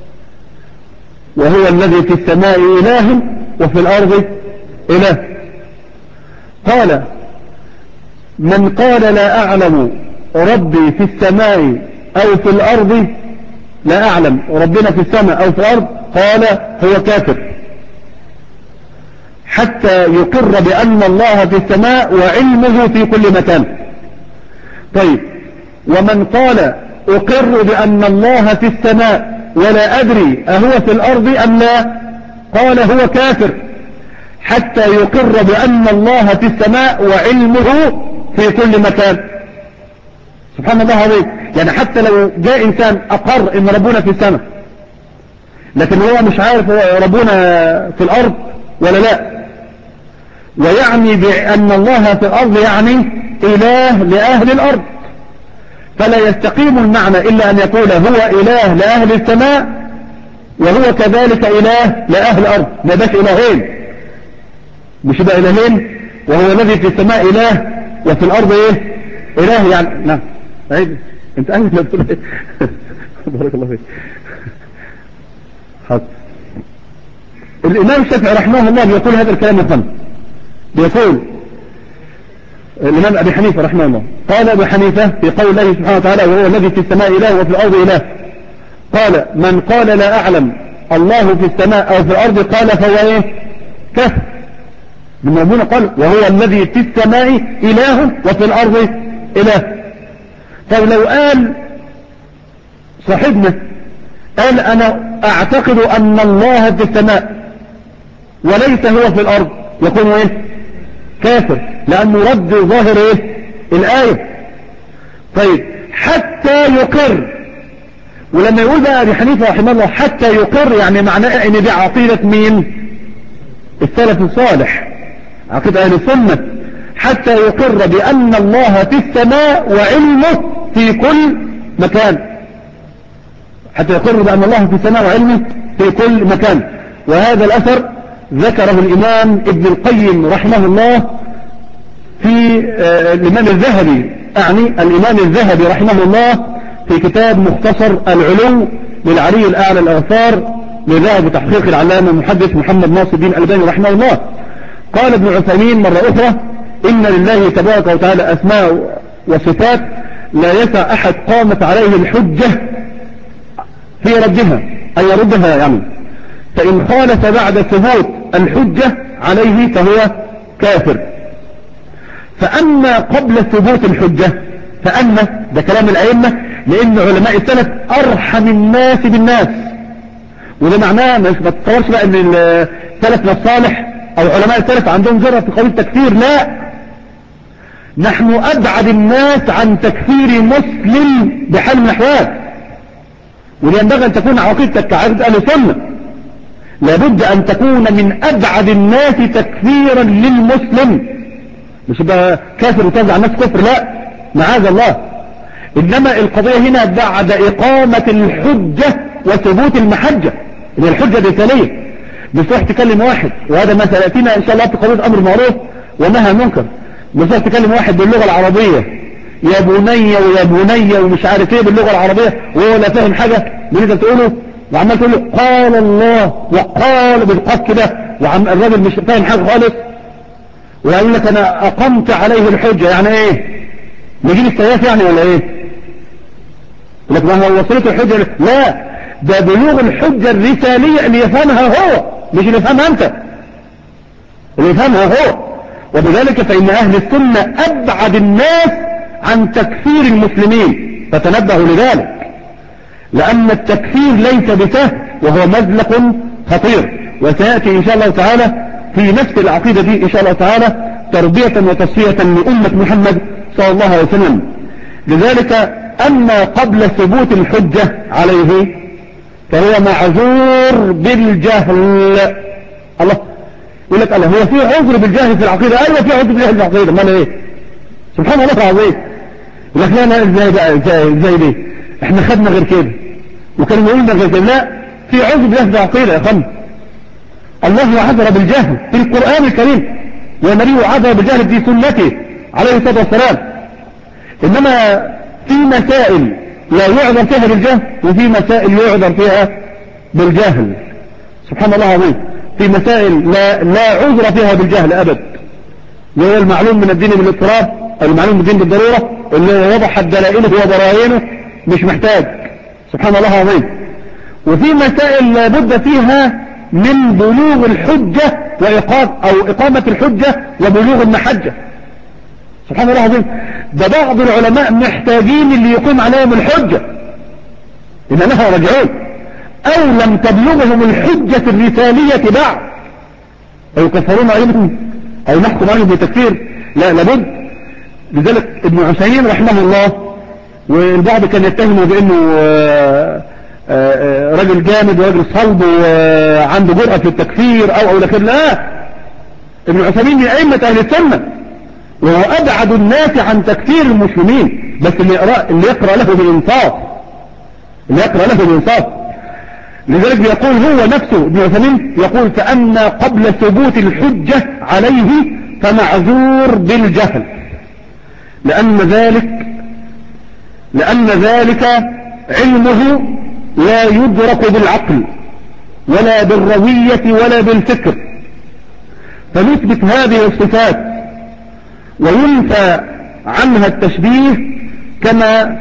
وهو الذي في السماء إله وفي الأرض إله، قال من قال لا أعلم ربي في السماء أو في الأرض، لا أعلم ربنا في السماء أو في الأرض، قال هو كافر حتى يقر بأن الله في السماء وعلمه في كل مكان. طيب، ومن قال أقر بأن الله في السماء ولا أدري أهو في الأرض أم لا، قال هو كافر حتى يقر بأن الله في السماء وعلمه في كل مكان. سبحان الله عليك، يعني حتى لو جاء إنسان أقر إن ربنا في السماء لكن هو مش عارف ربنا في الأرض ولا لا، ويعني بأن الله في الأرض يعني إله لأهل الأرض، فلا يستقيم المعنى إلا أن يقول هو إله لأهل السماء وهو كذلك إله لأهل الأرض. ما باش إلهين، مش يبقى إلهين وهو الذي في السماء إله وفي الأرض إيه إله، يعني نعم عيد انت أهل لا بتقول إيه بارك الله فيك. حق الإمام الشافعي رحمه الله بيقول هذا الكلام الخمس، بيقول الإمام أبي حنيفة رحمه الله قال أبي حنيفة في قول الله سبحانه وتعالى وهو الذي في السماء إله وفي الأرض إله، قال من قال لا أعلم الله في السماء أو في الأرض قال فهو إيه كفر. من ربنا قال وهو الذي في السماء إله وفي الأرض إله. طيب لو قال صاحبنا قال أنا أعتقد أن الله في السماء وليس هو في الأرض، يكون إيه كافر، لأنه رد ظاهر إيه الآية. طيب حتى يقر، ولما يقول بقى أبي حنيفة رحمه الله حتى يقر يعني معناه إن دي عقيدة مين؟ السلف الصالح عقيدة أهل السنة حتى يقر بأن الله في السماء وعلمه في كل مكان، حتى يقر بأن الله في السماء وعلمه في كل مكان. وهذا الأثر ذكره الإمام ابن القيم رحمه الله في الإمام الذهبي، أعني الإمام الذهبي رحمه الله في كتاب مختصر العلو للعلي الأعلى الأغفار لذهب تحقيق العلامة المحدث محمد ناصر الدين الألباني رحمه الله. قال ابن عثيمين مرة أخرى: إن لله تبارك وتعالى أسماء وصفات لا يسع أحد قامت عليه الحجة في ردها، أي يردها يعني، فإن خالف بعد ثبوت الحجة عليه فهو كافر. فأما قبل ثبوت الحجة فأما، ده كلام الأئمة، لأن علماء السلف أرحم الناس بالناس، وده معناه ما تتصورش بقى ان سلفنا الصالح او علماء السلف عندهم جرأة في قضية التكفير، لا، نحن أبعد الناس عن تكفير مسلم بحال من الأحوال. ولينبغي أن تكون عقيدتك كعقيدة أهل السنة، لابد أن تكون من أبعد الناس تكفيرا للمسلم، مش يبقى كافر وتوزع الناس كفر، لا، معاذ الله. إنما القضية هنا بعد إقامة الحجة وثبوت المحجة، اللي الحجة الرسالية، مش راح تكلم واحد، وهذا ما سيأتينا إن شاء الله في قضية أمر معروف ونهى منكر، مش راح تكلم واحد باللغة العربية يا بني ويا بني ومش عارف ايه باللغة العربية وهو لا فاهم حاجة من اللي تقوله، وعمال تقول له قال الله وقال بالقاف كده، وعم الراجل مش فاهم حاجة خالص، ويقول لك انا اقمت عليه الحجة. يعني ايه؟ نجيب السياف يعني ولا ايه؟ يقول لك ما هو وصلته الحجة، لا، ده بلوغ الحجة الرسالية اللي يفهمها هو، مش اللي يفهمها انت، اللي يفهمها هو. وبذلك فإن أهل السنة أبعد الناس عن تكفير المسلمين، فتنبهوا لذلك، لأن التكفير ليس بسهل وهو مزلق خطير، وسيأتي إن شاء الله تعالى في نفس العقيدة دي إن شاء الله تعالى تربية وتصفية لأمة محمد صلى الله عليه وسلم. لذلك أما قبل ثبوت الحجة عليه فهو معذور بالجهل. الله يقول لك الله، هو في عذر بالجهل في العقيدة؟ أيوة في عذر بالجهل في العقيدة، ما ايه؟ سبحان الله العظيم. يقول لك لا لا، ازاي بقى، ازاي ليه؟ احنا خدنا غير كده وكانوا يقولنا غير كده، لا، في عذر بالجهل في العقيدة يا اخوان. الله عذر بالجهل في القرآن الكريم، والنبي عذر بالجهل في سنته عليه الصلاة والسلام. إنما في مسائل لا يعذر فيها بالجهل، وفي مسائل يعذر فيها بالجهل، سبحان الله العظيم. في مسائل لا عذر فيها بالجهل أبد، وهو المعلوم من الدين بالاضطراب، المعلوم من الدين بالضرورة، اللي وضحت دلائله وبراهينه مش محتاج، سبحان الله العظيم. وفي مسائل لابد فيها من بلوغ الحجة إقامة الحجة وبلوغ المحجة، سبحان الله العظيم. ده بعض العلماء محتاجين اللي يقوم عليهم الحجة إن لها رجعون، أو لم تبلغهم الحجة الرسالية بعد، أو يكفرون عليهم أو نحكم عليهم بالتكفير، لا، لابد. لذلك ابن عثيمين رحمه الله، والبعض كان يتهمه بأنه رجل جامد ورجل صلب وعنده جرأة في التكفير أو لكن لا، ابن عثيمين من أئمة أهل السنة، وهو أبعد الناس عن تكفير المسلمين، بس اللي يقرأ له بالإنصاف، اللي يقرأ له بالإنصاف. لذلك بيقول هو نفسه ابن عثيمين يقول: فأما قبل ثبوت الحجة عليه فمعذور بالجهل، لأن ذلك علمه لا يدرك بالعقل ولا بالروية ولا بالفكر، فنثبت هذه الصفات وينفى عنها التشبيه كما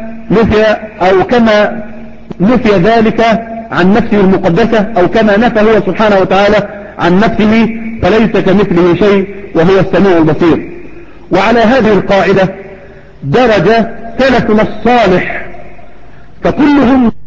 نفي ذلك عن نفسه المقدسة، أو كما نفى هو سبحانه وتعالى عن نفسه، فليس كمثله شيء وهو السميع البصير. وعلى هذه القاعدة درج سلفنا الصالح، فكلهم